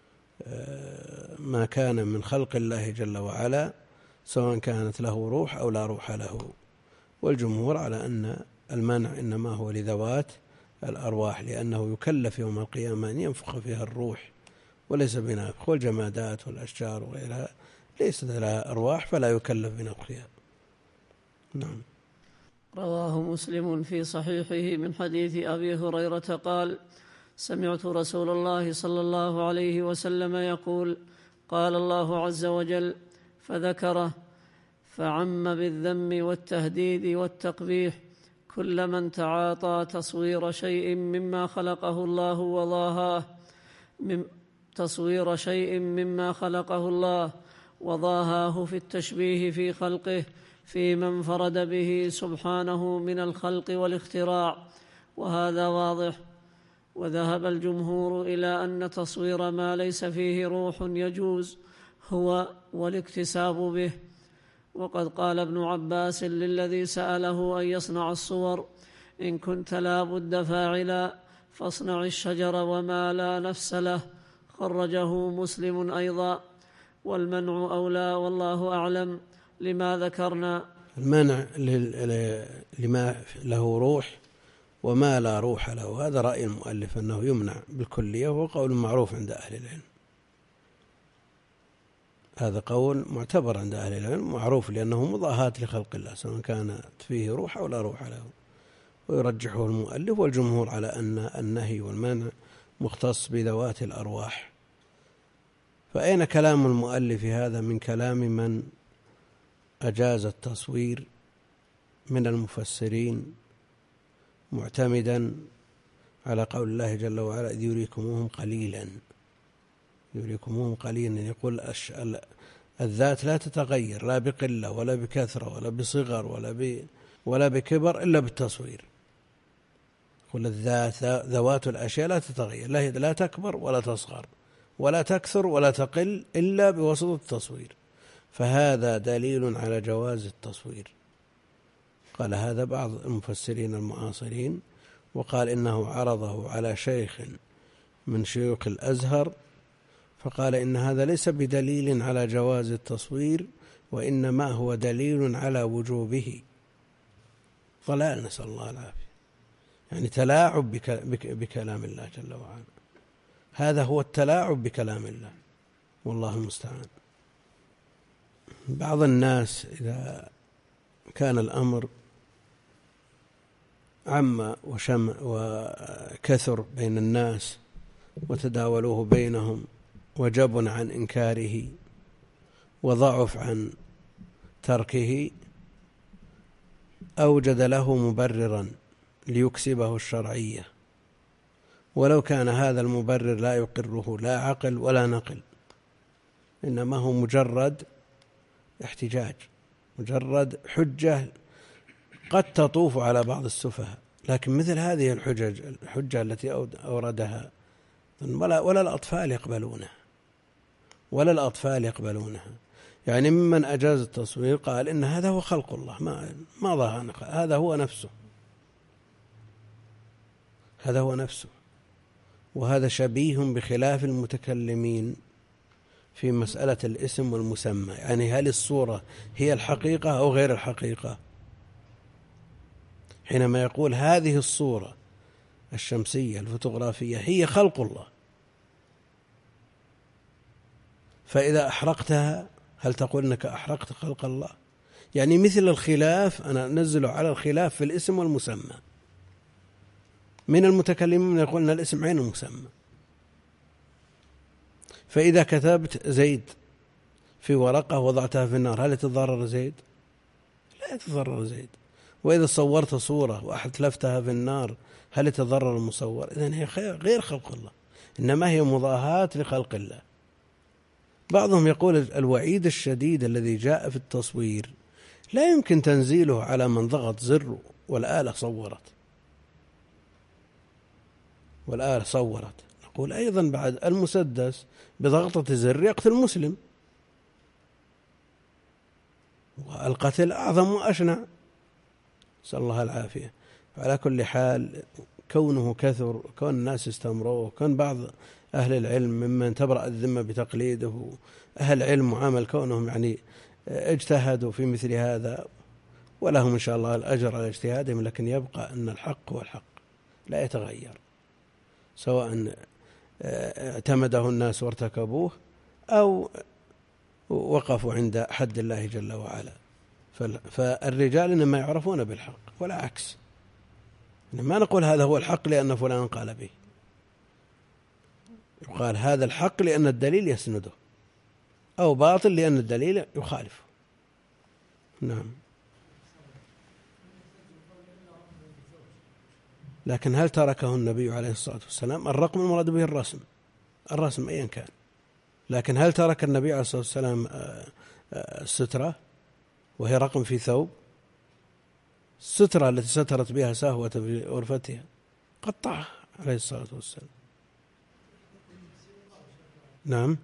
ما كان من خلق الله جل وعلا سواء كانت له روح أو لا روح له. والجمهور على أن المنع إنما هو لذوات الأرواح، لأنه يكلف يوم القيامة أن ينفخ فيها الروح وليس بنفخ، والجمادات والأشجار وغيرها ليست لها أرواح فلا يكلف بنفخها. نعم. رواه مسلم في صحيحه من حديث أبي هريرة قال سمعت رسول الله صلى الله عليه وسلم يقول قال الله عز وجل فذكره فعم بالذم والتهديد والتقبيح كل من تعاطى تصوير شيء مما خلقه الله وضاهاه من تصوير شيء مما خلقه الله وضاهاه في التشبيه في خلقه فيما انفرد به سبحانه من الخلق والاختراع، وهذا واضح. وذهب الجمهور إلى أن تصوير ما ليس فيه روح يجوز هو والاكتساب به. وقد قال ابن عباس للذي سأله أن يصنع الصور: إن كنت لا بد فاعلا فاصنع الشجر وما لا نفس له. خرجه مسلم أيضا. والمنع أولى والله أعلم لما ذكرنا. المنع لما له روح وما لا روح له، هذا رأي المؤلف أنه يمنع بالكلية، وهو قول معروف عند أهل العلم. هذا قول معتبر عند أهل العلم معروف، لأنه مضاهاة لخلق الله سواء كانت فيه روح أو لا روح له. ويرجحه المؤلف والجمهور على أن النهي والمنع مختص بذوات الأرواح. فأين كلام المؤلف هذا من كلام من أجاز التصوير من المفسرين، معتمدا على قول الله جل وعلا: إذ يريكموهم قليلا. يريكموهم قليلا، يقول الذات لا تتغير لا بقلة ولا بكثرة ولا بصغر ولا ب ولا بكبر إلا بالتصوير. يقول الذات ذوات الأشياء لا تتغير، لا تكبر ولا تصغر ولا تكثر ولا تقل إلا بواسطة التصوير. فهذا دليل على جواز التصوير. قال هذا بعض المفسرين المعاصرين، وقال إنه عرضه على شيخ من شيوخ الأزهر فقال إن هذا ليس بدليل على جواز التصوير، وإنما هو دليل على وجوبه. ضلال، نسأل الله العافية، يعني تلاعب بكلام الله جل وعلا. هذا هو التلاعب بكلام الله، والله المستعان. بعض الناس إذا كان الأمر عم وشم وكثر بين الناس وتداولوه بينهم وجبن عن إنكاره وضعف عن تركه، أوجد له مبررا ليكسبه الشرعية، ولو كان هذا المبرر لا يقره لا عقل ولا نقل، إنما هو مجرد احتجاج، مجرد حجة قد تطوف على بعض السفهاء. لكن مثل هذه الحجج الحجة التي أوردها ولا, ولا الأطفال يقبلونها ولا الأطفال يقبلونها. يعني ممن أجاز التصوير قال إن هذا هو خلق الله، ما ما ظهر، هذا هو نفسه، هذا هو نفسه. وهذا شبيه بخلاف المتكلمين في مسألة الاسم والمسمى، يعني هل الصورة هي الحقيقة أو غير الحقيقة؟ حينما يقول هذه الصورة الشمسية الفوتوغرافية هي خلق الله، فإذا أحرقتها هل تقول أنك أحرقت خلق الله؟ يعني مثل الخلاف، أنا أنزله على الخلاف في الاسم والمسمى. من المتكلمين من يقول أن الاسم عين المسمى. فإذا كتبت زيد في ورقة وضعتها في النار هل يتضرر زيد؟ لا يتضرر زيد. وإذا صورت صورة وأحتلفتها في النار هل يتضرر المصور؟ إذن هي غير خلق الله، إنما هي مضاهاة لخلق الله. بعضهم يقول الوعيد الشديد الذي جاء في التصوير لا يمكن تنزيله على من ضغط زر والآلة صورت والآلة صورت. نقول أيضا بعد المسدس بضغطة زر يقتل مسلم، والقتل أعظم وأشنع، نسأل الله العافية. على كل حال كونه كثر، كون الناس استمروا، كون بعض أهل العلم ممن تبرأ الذمة بتقليده أهل علم وعمل، كونهم يعني اجتهدوا في مثل هذا ولهم إن شاء الله الأجر على اجتهادهم، لكن يبقى أن الحق هو الحق لا يتغير، سواء اعتمده الناس وارتكبوه أو وقفوا عند حد الله جل وعلا. فالرجال إنما يعرفون بالحق ولا عكس. ما نقول هذا هو الحق لأن فلان قال به، يقال هذا الحق لأن الدليل يسنده، أو باطل لأن الدليل يخالفه. نعم. لكن هل تركه النبي عليه الصلاة والسلام؟ الرقم المراد به الرسم، الرسم أيا كان. لكن هل ترك النبي عليه الصلاة والسلام السترة وهي رقم في ثوب؟ السترة التي سترت بها سهوة في غرفتها قطعها عليه الصلاة والسلام. نعم.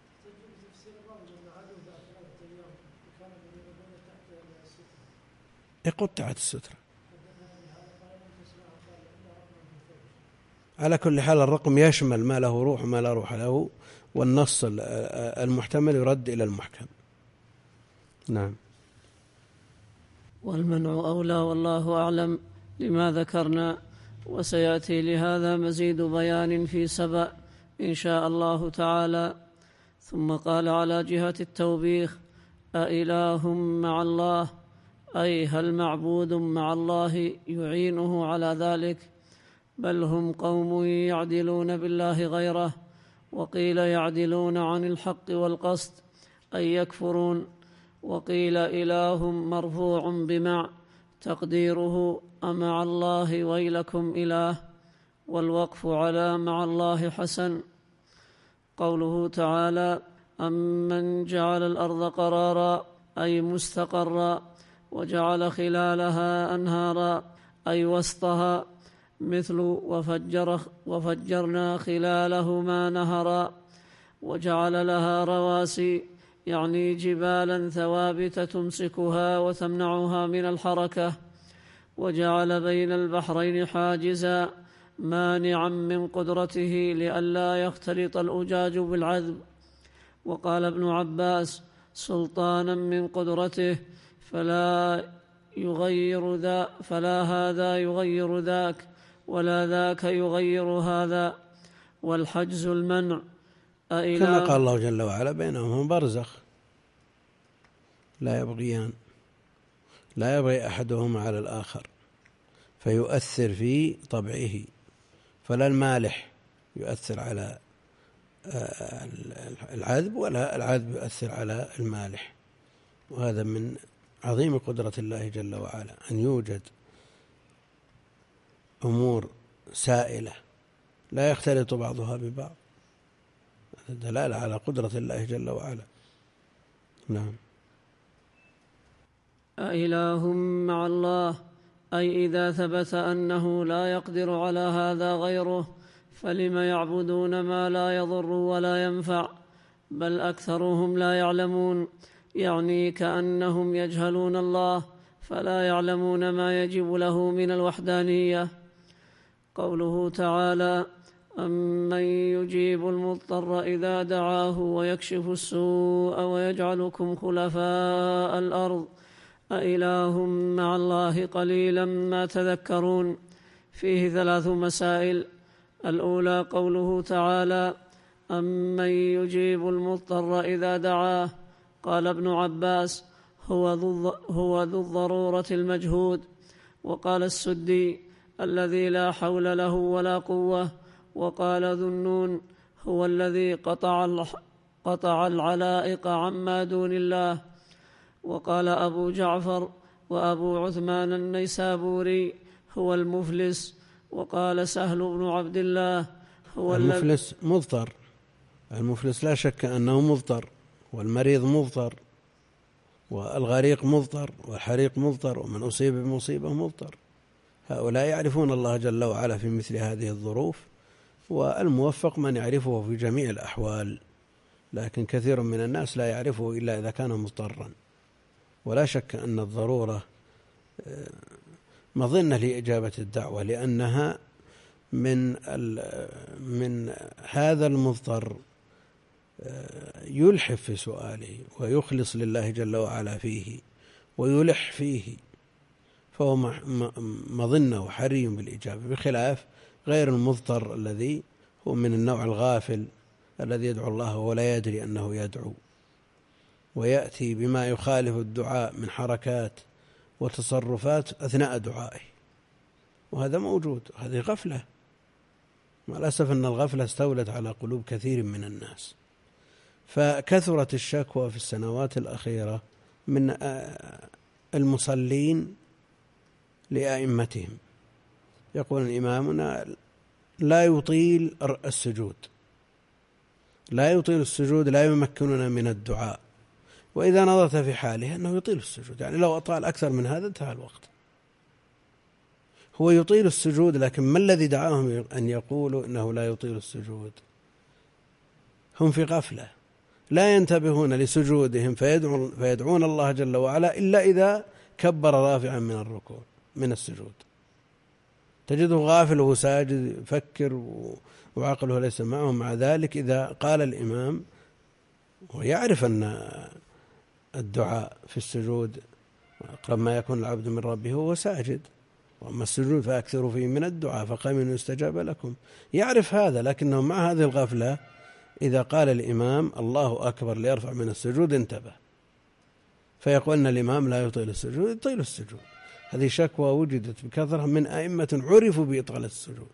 قطعت السترة. على كل حال الرقم يشمل ما له روح وما لا روح له، والنص المحتمل يرد إلى المحكم. نعم. والمنع أولى والله أعلم لما ذكرنا، وسيأتي لهذا مزيد بيان في سبأ إن شاء الله تعالى. ثم قال على جهة التوبيخ: أإله مع الله، أي هل معبود مع الله يعينه على ذلك؟ بل هم قوم يعدلون بالله غيره. وقيل يعدلون عن الحق والقصد، أي يكفرون. وقيل إله مرفوع بمع، تقديره أمع الله ويلكم إله، والوقف على مع الله حسن. قوله تعالى: أمن جعل الأرض قرارا، أي مستقرا، وجعل خلالها أنهارا، أي وسطها، مثل وفجر وفجرنا خلالهما نهرا. وجعل لها رواسي، يعني جبالا ثوابت تمسكها وتمنعها من الحركة. وجعل بين البحرين حاجزا مانعا من قدرته لئلا يختلط الأجاج بالعذب. وقال ابن عباس: سلطانا من قدرته، فلا يغير ذا فلا هذا يغير ذاك، ولا ذاك يغير هذا. والحجز المنع. كما قال الله جل وعلا: بينهم برزخ لا يبغيان، لا يبغي أحدهما على الآخر فيؤثر في طبعه. فلا المالح يؤثر على العذب، ولا العذب يؤثر على المالح. وهذا من عظيم قدرة الله جل وعلا أن يوجد أمور سائلة لا يختلط بعضها ببعض. هذا دلالة على قدرة الله جل وعلا. نعم. أإله مع الله، أي إذا ثبت أنه لا يقدر على هذا غيره، فلم يعبدون ما لا يضر ولا ينفع؟ بل أكثرهم لا يعلمون، يعني كأنهم يجهلون الله فلا يعلمون ما يجب له من الوحدانية. قوله تعالى: أمن يجيب المضطر إذا دعاه ويكشف السوء ويجعلكم خلفاء الأرض، أإله مع الله قليلا ما تذكرون. فيه ثلاث مسائل. الأولى قوله تعالى: أمن يجيب المضطر إذا دعاه. قال ابن عباس: هو ذو هو ذو الضرورة المجهود. وقال السدي: الذي لا حول له ولا قوة. وقال ذو النون: هو الذي قطع قطع العلائق عما دون الله. وقال أبو جعفر وأبو عثمان النيسابوري: هو المفلس. وقال سهل بن عبد الله: هو المفلس مضطر. المفلس لا شك أنه مضطر، والمريض مضطر، والغريق مضطر، والحريق مضطر، ومن أصيب بمصيبة مضطر. هؤلاء يعرفون الله جل وعلا في مثل هذه الظروف، والموفق من يعرفه في جميع الأحوال، لكن كثير من الناس لا يعرفه إلا إذا كان مضطرا. ولا شك أن الضرورة مظنة لإجابة الدعوة، لأنها من من هذا المضطر يلحف في سؤاله ويخلص لله جل وعلا فيه ويلح فيه، فهو مظنة وحري بالإجابة، بخلاف غير المضطر الذي هو من النوع الغافل الذي يدعو الله ولا يدري أنه يدعو، ويأتي بما يخالف الدعاء من حركات وتصرفات أثناء دعائه، وهذا موجود. هذه غفلة، مع الأسف أن الغفلة استولت على قلوب كثير من الناس. فكثرت الشكوى في السنوات الأخيرة من المصلين لأئمتهم يقول إمامنا لا يطيل السجود، لا يطيل السجود، لا يمكننا من الدعاء. وإذا نظرت في حاله أنه يطيل السجود، يعني لو أطال أكثر من هذا انتهى الوقت. هو يطيل السجود، لكن ما الذي دعاهم أن يقولوا إنه لا يطيل السجود؟ هم في غفلة، لا ينتبهون لسجودهم فيدعون, فيدعون الله جل وعلا إلا إذا كبر رافعا من الركوع من السجود. تجده غافل وهو ساجد يفكر وعقله ليس معه، مع ذلك إذا قال الإمام ويعرف أن الدعاء في السجود أقرب ما يكون العبد من ربه وهو ساجد، وأما السجود فأكثروا فيه من الدعاء فقاموا أن يستجاب لكم، يعرف هذا، لكنه مع هذه الغفلة إذا قال الإمام الله أكبر ليرفع من السجود انتبه، فيقول أن الإمام لا يطيل السجود، يطيل السجود. هذه شكوى وجدت بكثرة من أئمة عرفوا بإطالة السجود،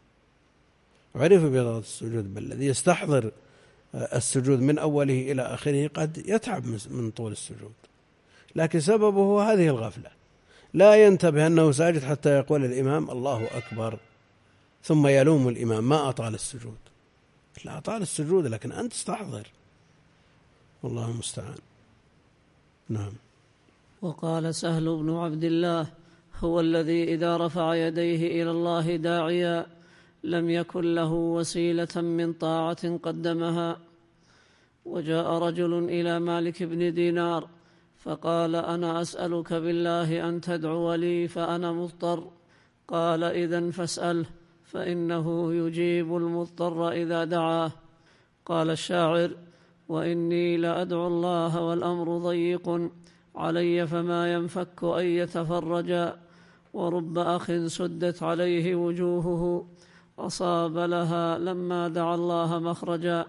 عرفوا بإطالة السجود، بل الذي يستحضر السجود من أوله إلى آخره قد يتعب من طول السجود، لكن سببه هو هذه الغفلة، لا ينتبه أنه ساجد حتى يقول الإمام الله أكبر، ثم يلوم الإمام ما أطال السجود. لا أطال السجود، لكن أنت استحضر، والله المستعان. نعم. وقال سهل بن عبد الله هو الذي إذا رفع يديه إلى الله داعيا لم يكن له وسيلة من طاعة قدمها. وجاء رجل إلى مالك بن دينار فقال أنا أسألك بالله أن تدعو لي فأنا مضطر. قال إذن فاسأله فإنه يجيب المضطر إذا دعاه. قال الشاعر وإني لأدعو الله والأمر ضيق علي فما ينفك أن يتفرجا، ورب أخ سدت عليه وجوهه أصاب لها لما دعا الله مخرجا.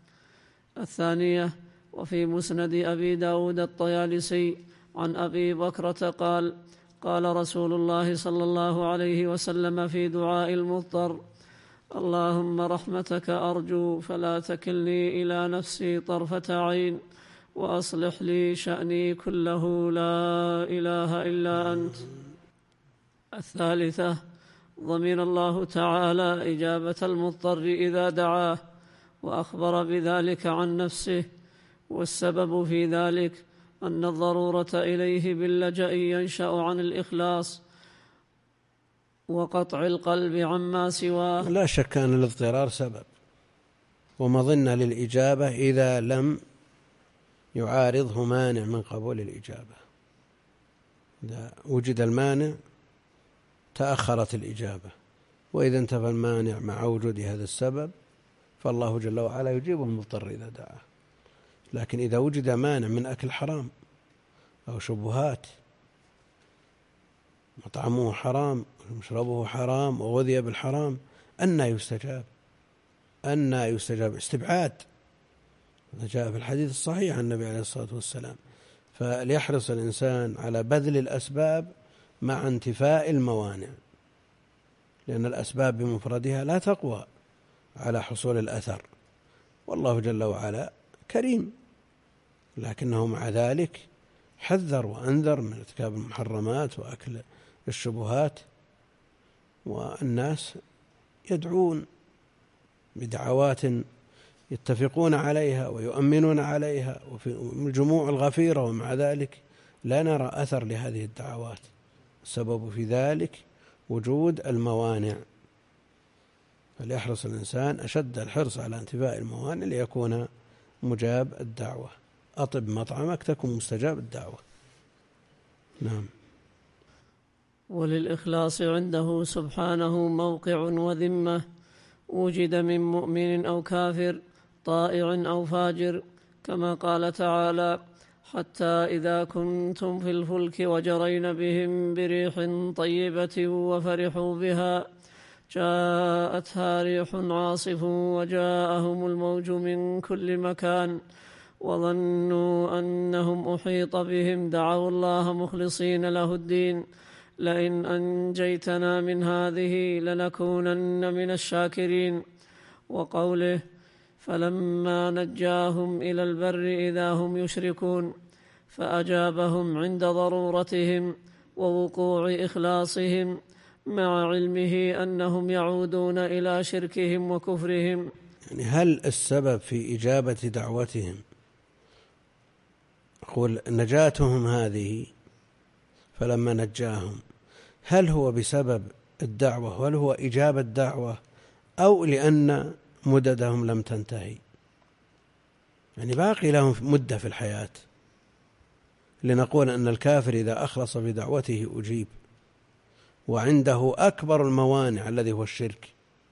الثانية وفي مسند أبي داود الطيالسي عن أبي بكرة قال قال رسول الله صلى الله عليه وسلم في دعاء المضطر اللهم رحمتك أرجو فلا تكلني إلى نفسي طرفة عين وأصلح لي شأني كله لا إله إلا أنت. الثالثة ضمن الله تعالى إجابة المضطر إذا دعاه وأخبر بذلك عن نفسه، والسبب في ذلك أن الضرورة إليه باللجأ ينشأ عن الإخلاص وقطع القلب عما سواه. لا شك أن الاضطرار سبب ومظنة للإجابة إذا لم يعارضه مانع من قبول الإجابة. إذا وجد المانع تأخرت الإجابة، وإذا انتفى المانع مع وجود هذا السبب فالله جل وعلا يجيب المضطر إذا دعاه. لكن إذا وجد مانع من أكل حرام أو شبهات، مطعمه حرام ومشربه حرام وغذي بالحرام، أنى يستجاب؟ أنى يستجاب؟ استبعاد. هذا جاء في الحديث الصحيح عن النبي عليه الصلاة والسلام. فليحرص الإنسان على بذل الأسباب مع انتفاء الموانع، لأن الأسباب بمفردها لا تقوى على حصول الأثر، والله جل وعلا كريم، لكنه مع ذلك حذر وأنذر من ارتكاب المحرمات وأكل الشبهات. والناس يدعون بدعوات يتفقون عليها ويؤمنون عليها وفي الجموع الغفيرة، ومع ذلك لا نرى أثر لهذه الدعوات. السبب في ذلك وجود الموانع، فليحرص الإنسان أشد الحرص على انتفاء الموانع ليكون مجاب الدعوة. أطب مطعمك تكن مستجاب الدعوة. نعم. وللإخلاص عنده سبحانه موقع وذمة، وجد من مؤمن أو كافر، طائع أو فاجر، كما قال تعالى حتى إذا كنتم في الفلك وجرين بهم بريح طيبة وفرحوا بها جاءتها ريح عاصف وجاءهم الموج من كل مكان وظنوا أنهم أحيط بهم دعوا الله مخلصين له الدين لئن أنجيتنا من هذه لنكونن من الشاكرين. وقوله فلما نجاهم إلى البر إذا هم يشركون، فأجابهم عند ضرورتهم ووقوع إخلاصهم مع علمه أنهم يعودون إلى شركهم وكفرهم. يعني هل السبب في إجابة دعوتهم أقول نجاتهم هذه فلما نجاهم، هل هو بسبب الدعوة وهل هو إجابة دعوة أو لأن مددهم لم تنتهي؟ يعني باقي لهم مدة في الحياة لنقول أن الكافر إذا أخلص في دعوته أجيب، وعنده أكبر الموانع الذي هو الشرك،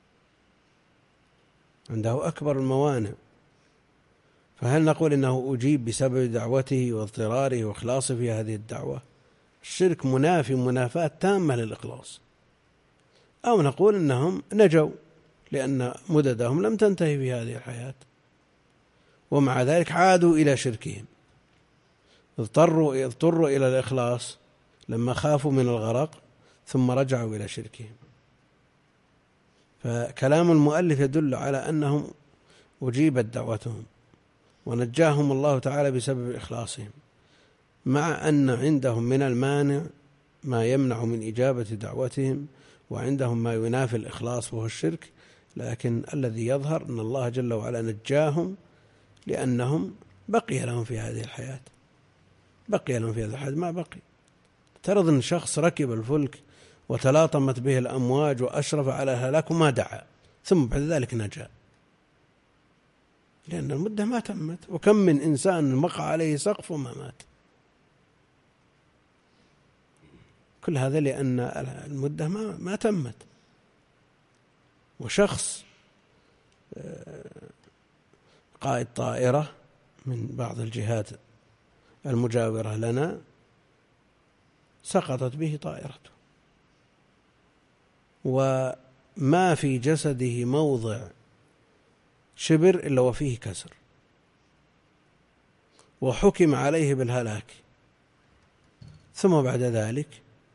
عنده أكبر الموانع، فهل نقول إنه أجيب بسبب دعوته واضطراره وإخلاصه في هذه الدعوة؟ الشرك منافي منافاة تامة للإخلاص. أو نقول إنهم نجوا لأن مددهم لم تنتهي في هذه الحياة ومع ذلك عادوا إلى شركهم، اضطروا اضطروا إلى الإخلاص لما خافوا من الغرق ثم رجعوا إلى شركهم. فكلام المؤلف يدل على أنهم أجيبت دعوتهم ونجاهم الله تعالى بسبب إخلاصهم، مع أن عندهم من المانع ما يمنع من إجابة دعوتهم وعندهم ما ينافي الإخلاص وهو الشرك، لكن الذي يظهر أن الله جل وعلا نجاهم لأنهم بقي لهم في هذه الحياة، بقي لهم في هذه الحياة ما بقي. ترى أن شخص ركب الفلك وتلاطمت به الأمواج وأشرف على الهلاك وما دعا ثم بعد ذلك نجا، لأن المدة ما تمت. وكم من إنسان وقع عليه سقف وما مات، كل هذا لأن المدة ما, ما تمت. وشخص قائد طائرة من بعض الجهات المجاورة لنا سقطت به طائرته وما في جسده موضع شبر إلا وفيه كسر، وحكم عليه بالهلاك، ثم بعد ذلك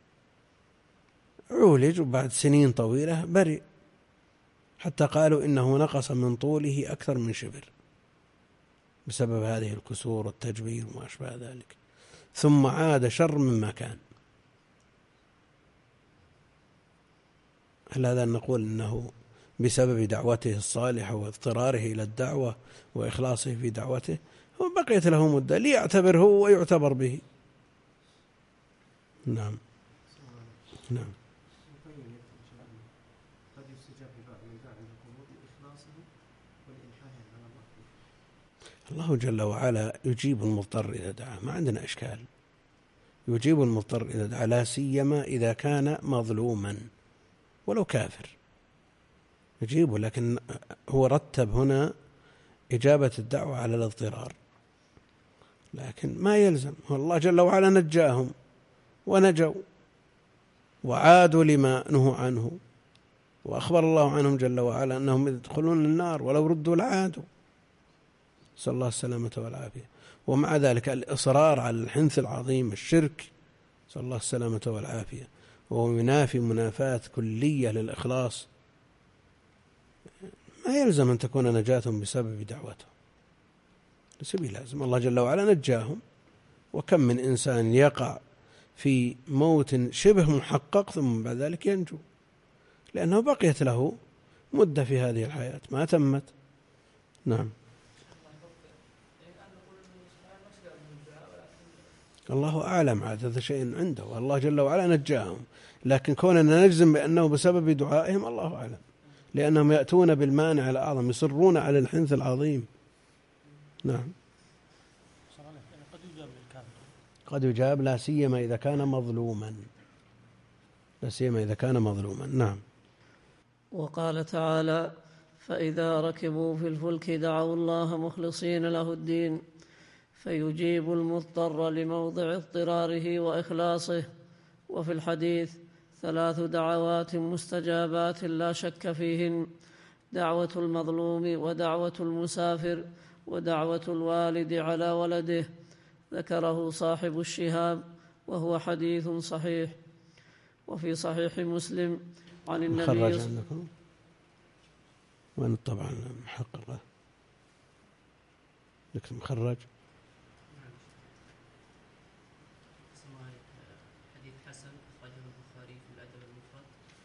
عولج وبعد سنين طويلة برئ، حتى قالوا إنه نقص من طوله أكثر من شبر بسبب هذه الكسور والتجوير وما أشبه ذلك، ثم عاد شر مما كان. هل هذا نقول إنه بسبب دعوته الصالحة واضطراره إلى الدعوة وإخلاصه في دعوته؟ هو بقيت له مدة ليعتبره ويعتبر به. نعم نعم. الله جل وعلا يجيب المضطر إذا دعاه، ما عندنا إشكال، يجيب المضطر إذا دعاه، لا سيما إذا كان مظلوما ولو كافر يجيبه، لكن هو رتب هنا إجابة الدعوة على الاضطرار، لكن ما يلزم. الله جل وعلا نجاهم ونجوا وعادوا لما نهوا عنه، وأخبر الله عنهم جل وعلا أنهم يدخلون النار ولو ردوا لعادوا، نسأل الله السلامة والعافية. ومع ذلك الإصرار على الحنث العظيم الشرك، نسأل الله السلامة والعافية، وهو ينافي منافاة كلية للإخلاص، ما يلزم أن تكون نجاتهم بسبب دعوتهم، لسبيل لازم. الله جل وعلا نجاهم، وكم من إنسان يقع في موت شبه محقق ثم بعد ذلك ينجو، لأنه بقيت له مدة في هذه الحياة ما تمت. نعم. الله أعلم، عاد هذا شيء عنده، والله جل وعلا نجاهم، لكن كوننا نجزم بأنه بسبب دعائهم الله أعلم، لأنهم يأتون بالمانع الأعظم، يصرون على الحنث العظيم. نعم. قد يجاب لا سيما إذا كان مظلوما، لا سيما إذا كان مظلوما. نعم. وقال تعالى: فإذا ركبوا في الفلك دعوا الله مخلصين له الدين فيجيب المضطر لموضع اضطراره وإخلاصه. وفي الحديث: ثلاث دعوات مستجابات لا شك فيهن: دعوة المظلوم ودعوة المسافر ودعوة الوالد على ولده. ذكره صاحب الشهاب وهو حديث صحيح. وفي صحيح مسلم عن النبي مخرج عندكم وين طبعا محققة لك مخرج حديث حسن أخرجه البخاري في الأدب المفرد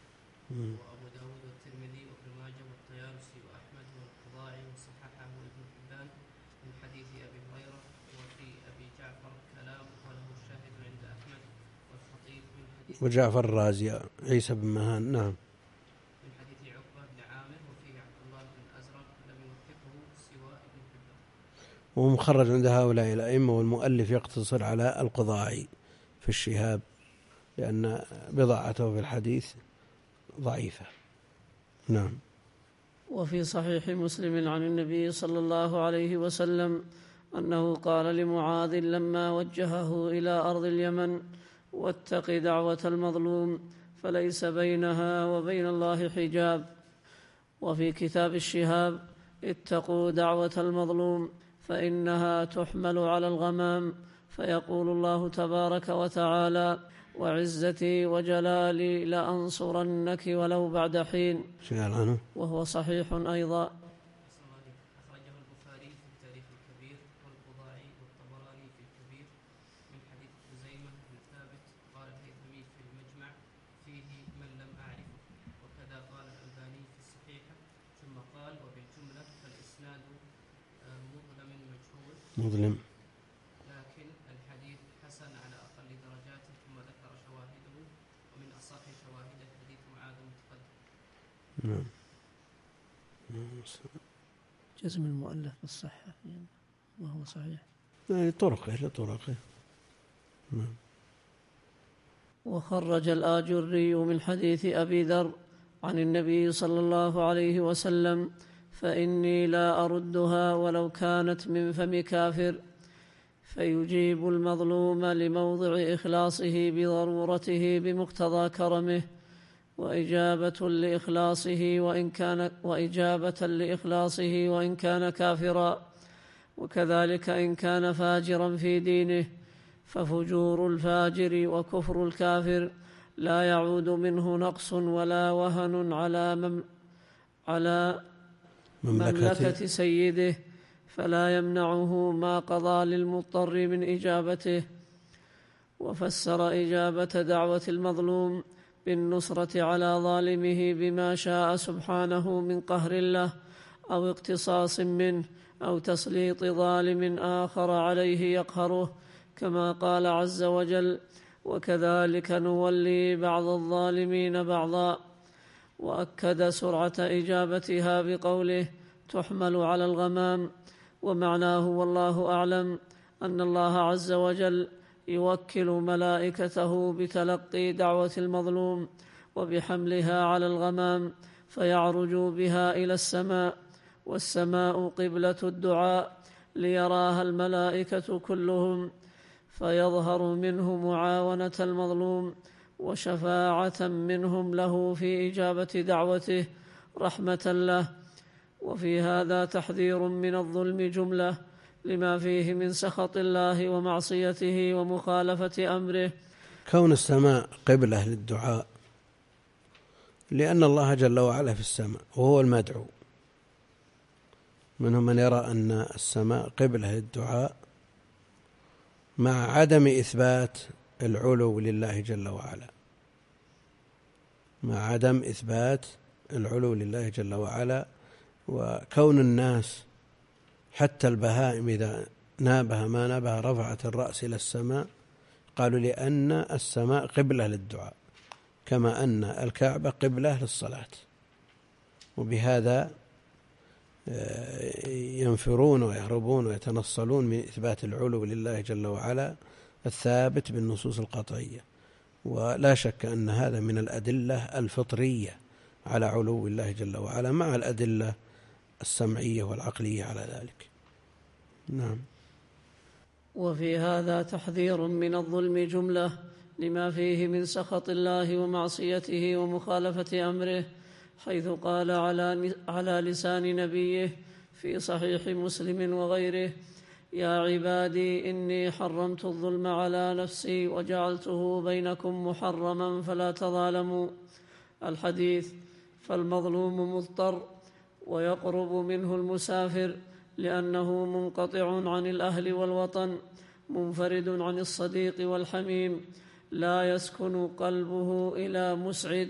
وأبو داود والترمذي وابن ماجه والطيالسي وأحمد والقضاعي وصححه ابن حبان من حديث أبي هريرة. وفي أبي جعفر كلام وله شاهد عند أحمد والخطيب من حديث وجعفر الرازي عيسى بن مهان. نعم. من حديث عقبة بن عامر. وفيه عبد الله بن الأزرق لم يوثقه سوى ابن حبان. ومخرج عند هؤلاء الأئمة، والمؤلف يقتصر على القضاعي في الشهاب لأن بضاعته في الحديث ضعيفة. نعم. وفي صحيح مسلم عن النبي صلى الله عليه وسلم أنه قال لمعاذ لما وجهه إلى أرض اليمن: واتق دعوة المظلوم فليس بينها وبين الله حجاب. وفي كتاب الشهاب: اتقوا دعوة المظلوم فإنها تحمل على الغمام فيقول الله تبارك وتعالى: وعزتي وجلالي لأنصرنك ولو بعد حين. وهو صحيح أيضا. أخرجه البخاري في التاريخ الكبير والقضاعي والطبراني في الكبير من حديث خزيمة بن ثابت. قال الهيثمي في المجمع: فيه من لم أعرفه. وكذا قال الألباني في الصحيحة. ثم قال: وبالجملة فالإسناد مظلم مجهول مظلم لكن الحديث حسن على أقل درجاته. ثم ذكر شواهده، ومن أصح شواهده حديث معاذ المتقدم. نعم. جزم المؤلف بالصحة وهو صحيح. يعني طرقه لطرقه. نعم. وخرج الآجري من حديث أبي ذر عن النبي صلى الله عليه وسلم: فإني لا أردها ولو كانت من فم كافر. فيجيب المظلوم لموضع إخلاصه بضرورته بمقتضى كرمه، وإجابة لإخلاصه وإن كان وإجابة لإخلاصه وإن كان كافرا. وكذلك إن كان فاجرا في دينه، ففجور الفاجر وكفر الكافر لا يعود منه نقص ولا وهن على مم على مملكة سيده، فلا يمنعه ما قضى للمضطر من إجابته. وفسر إجابة دعوة المظلوم بالنصرة على ظالمه بما شاء سبحانه من قهر له أو اقتصاص منه أو تسليط ظالم آخر عليه يقهره، كما قال عز وجل: وكذلك نولي بعض الظالمين بعضا. وأكد سرعة إجابتها بقوله: تحمل على الغمام. ومعناه والله أعلم أن الله عز وجل يوكل ملائكته بتلقي دعوة المظلوم وبحملها على الغمام فيعرجوا بها إلى السماء، والسماء قبلة الدعاء ليراها الملائكة كلهم، فيظهر منه معاونة المظلوم وشفاعة منهم له في إجابة دعوته رحمة له. وفي هذا تحذير من الظلم جملة لما فيه من سخط الله ومعصيته ومخالفة أمره. كون السماء قبلة للدعاء لأن الله جل وعلا في السماء وهو المدعو. منهم من يرى أن السماء قبلة للدعاء مع عدم إثبات العلو لله جل وعلا، مع عدم إثبات العلو لله جل وعلا. وكون الناس حتى البهائم إذا نابها ما نابها رفعت الرأس إلى السماء، قالوا لأن السماء قبلة للدعاء كما أن الكعبة قبلة للصلاة، وبهذا ينفرون ويهربون ويتنصلون من إثبات العلو لله جل وعلا الثابت بالنصوص القطعية. ولا شك أن هذا من الأدلة الفطرية على علو الله جل وعلا مع الأدلة السمعية والعقلية على ذلك. نعم. وفي هذا تحذير من الظلم جملة لما فيه من سخط الله ومعصيته ومخالفة أمره، حيث قال على على لسان نبيه في صحيح مسلم وغيره: يا عبادي إني حرمت الظلم على نفسي وجعلته بينكم محرما فلا تظالموا. الحديث. فالمظلوم مضطر ويقرب منه المسافر لأنه منقطع عن الأهل والوطن، منفرد عن الصديق والحميم، لا يسكن قلبه إلى مسعد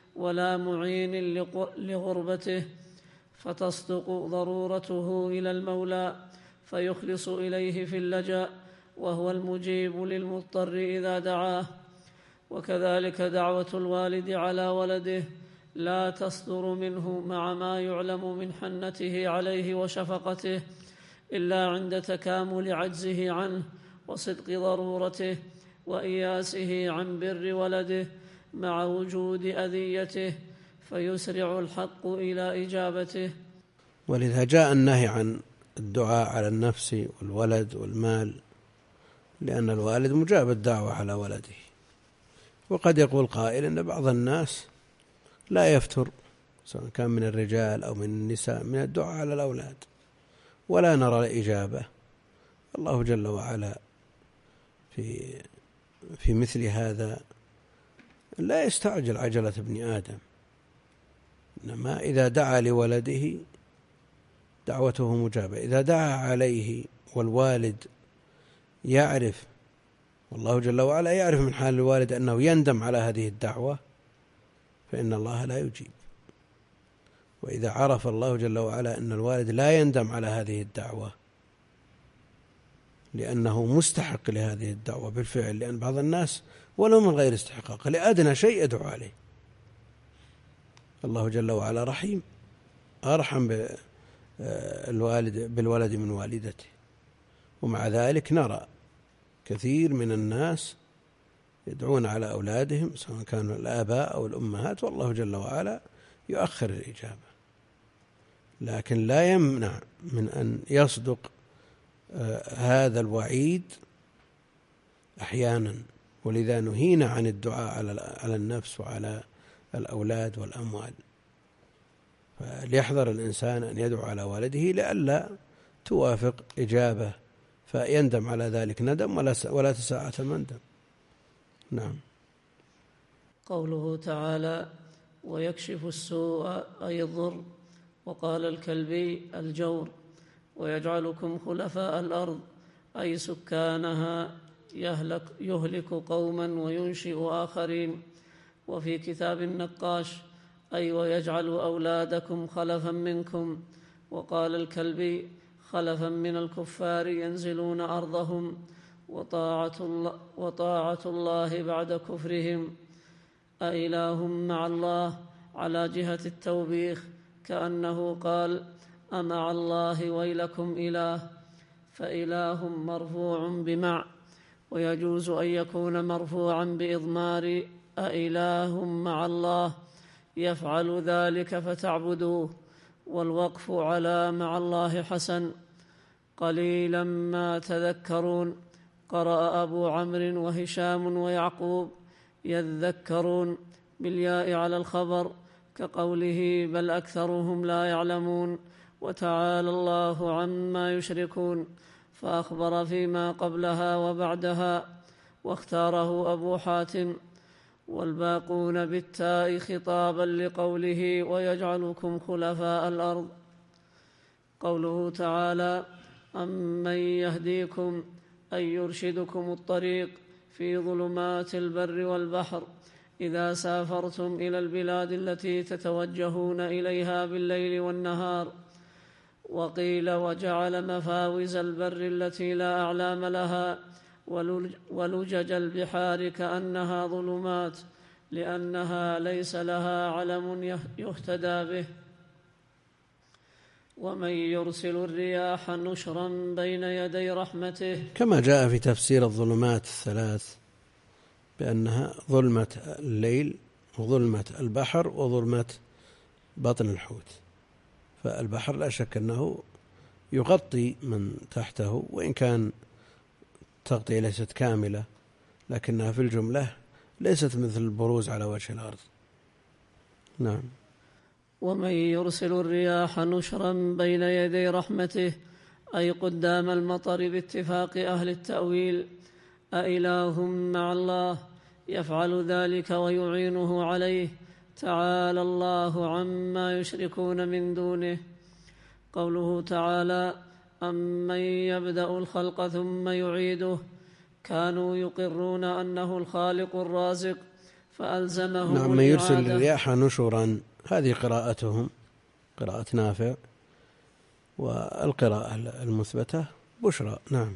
ولا معين لغربته، فتصدق ضرورته إلى المولى فيخلص إليه في اللجأ، وهو المجيب للمضطر إذا دعاه. وكذلك دعوة الوالد على ولده لا تصدر منه مع ما يعلم من حنته عليه وشفقته إلا عند تكامل عجزه عنه وصدق ضرورته وإياسه عن بر ولده مع وجود أذيته، فيسرع الحق إلى إجابته. ولذا جاء النهي عن الدعاء على النفس والولد والمال، لأن الوالد مجاب الدعوة على ولده. وقد يقول قائل إن بعض الناس لا يفتر، سواء كان من الرجال أو من النساء، من الدعاء على الأولاد ولا نرى الإجابة. الله جل وعلا في في مثل هذا لا يستعجل عجلة ابن آدم، إنما إذا دعا لولده دعوته مجابة. إذا دعا عليه والوالد يعرف، والله جل وعلا يعرف من حال الوالد أنه يندم على هذه الدعوة، فإن الله لا يجيب. وإذا عرف الله جل وعلا أن الوالد لا يندم على هذه الدعوة لأنه مستحق لهذه الدعوة بالفعل، لأن بعض الناس ولو من غير استحقاق لأدنى شيء يدعو عليه، الله جل وعلا رحيم أرحم بالوالد بالولد من والدته. ومع ذلك نرى كثير من الناس يدعون على أولادهم سواء كانوا الآباء أو الأمهات، والله جل وعلا يؤخر الإجابة، لكن لا يمنع من أن يصدق هذا الوعيد أحيانا. ولذا نهينا عن الدعاء على النفس وعلى الأولاد والأموال. فليحذر الإنسان أن يدعو على والده لئلا توافق إجابة فيندم على ذلك ندم ولا تساعة مندم. نعم. قوله تعالى: ويكشف السوء أي الضر. وقال الكلبي: الجور. ويجعلكم خلفاء الأرض أي سكانها، يهلك, يهلك قوما وينشئ آخرين. وفي كتاب النقاش: أي ويجعل أولادكم خلفا منكم. وقال الكلبي: خلفا من الكفار ينزلون أرضهم، وطاعة الله, وطاعة الله بعد كفرهم. أإله مع الله على جهة التوبيخ، كأنه قال: أمع الله ويلكم إله، فإله مرفوع بمع. ويجوز أن يكون مرفوعا بإضمار أإله مع الله يفعل ذلك فتعبدوه، والوقف على مع الله حسن. قليلا ما تذكرون. قرأ أبو عمرو وهشام ويعقوب يذكرون بالياء على الخبر، كقوله: بل أكثرهم لا يعلمون. وتعالى الله عما يشركون، فأخبر فيما قبلها وبعدها، واختاره أبو حاتم. والباقون بالتاء خطابا لقوله: ويجعلكم خلفاء الأرض. قوله تعالى: أمن يهديكم أن يرشدكم الطريق في ظلمات البر والبحر إذا سافرتم إلى البلاد التي تتوجهون إليها بالليل والنهار. وقيل: وجعل مفاوز البر التي لا أعلام لها ولجج البحار كأنها ظلمات، لأنها ليس لها علم يهتدى به. ومن يرسل الرياح نشرا بين يدي رحمته، كما جاء في تفسير الظلمات الثلاث بأنها ظلمة الليل وظلمة البحر وظلمة بطن الحوت. فالبحر لا شك أنه يغطي من تحته، وإن كان تغطية ليست كاملة، لكنها في الجملة ليست مثل البروز على وجه الأرض. نعم. ومن يرسل الرياح نشرا بين يدي رحمته أي قدام المطر باتفاق أهل التأويل. أإله مع الله يفعل ذلك ويعينه عليه، تعالى الله عما يشركون من دونه. قوله تعالى: أمن يبدأ الخلق ثم يعيده، كانوا يقرون أنه الخالق الرازق، فألزمهم نعم. من يرسل الإعادة. الرياح نشرا، هذه قراءتهم، قراءة نافع. والقراءة المثبتة بشرى. نعم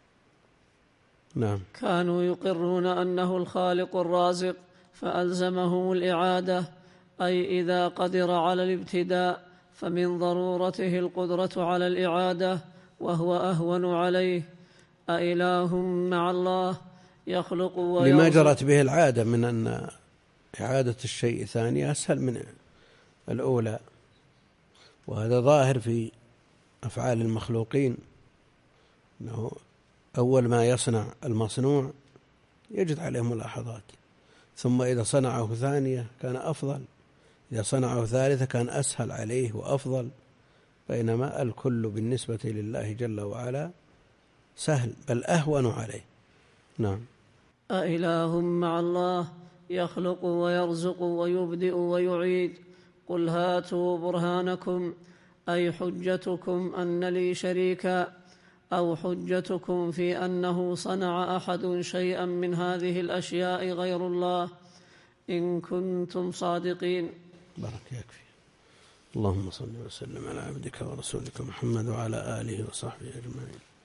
نعم. كانوا يقرون أنه الخالق الرازق فألزمهم الإعادة، أي إذا قدر على الابتداء فمن ضرورته القدرة على الإعادة، وهو أهون عليه. أإله مع الله يخلق ويرزق. لما جرت به العادة من أن إعادة الشيء ثانية أسهل من الأولى، وهذا ظاهر في أفعال المخلوقين، أنه أول ما يصنع المصنوع يجد عليه ملاحظات، ثم إذا صنعه ثانية كان أفضل، إذا صنعه ثالثة كان أسهل عليه وأفضل، بينما الكل بالنسبة لله جل وعلا سهل بل أهون عليه. نعم. أإله مع الله يخلق ويرزق ويبدئ ويعيد، قل هاتوا برهانكم، أي حجتكم أن لي شريكا، أو حجتكم في أنه صنع أحد شيئا من هذه الأشياء غير الله، إن كنتم صادقين. بارك يكفي. اللهم صل وسلم على عبدك ورسولك محمد وعلى آله وصحبه أجمعين.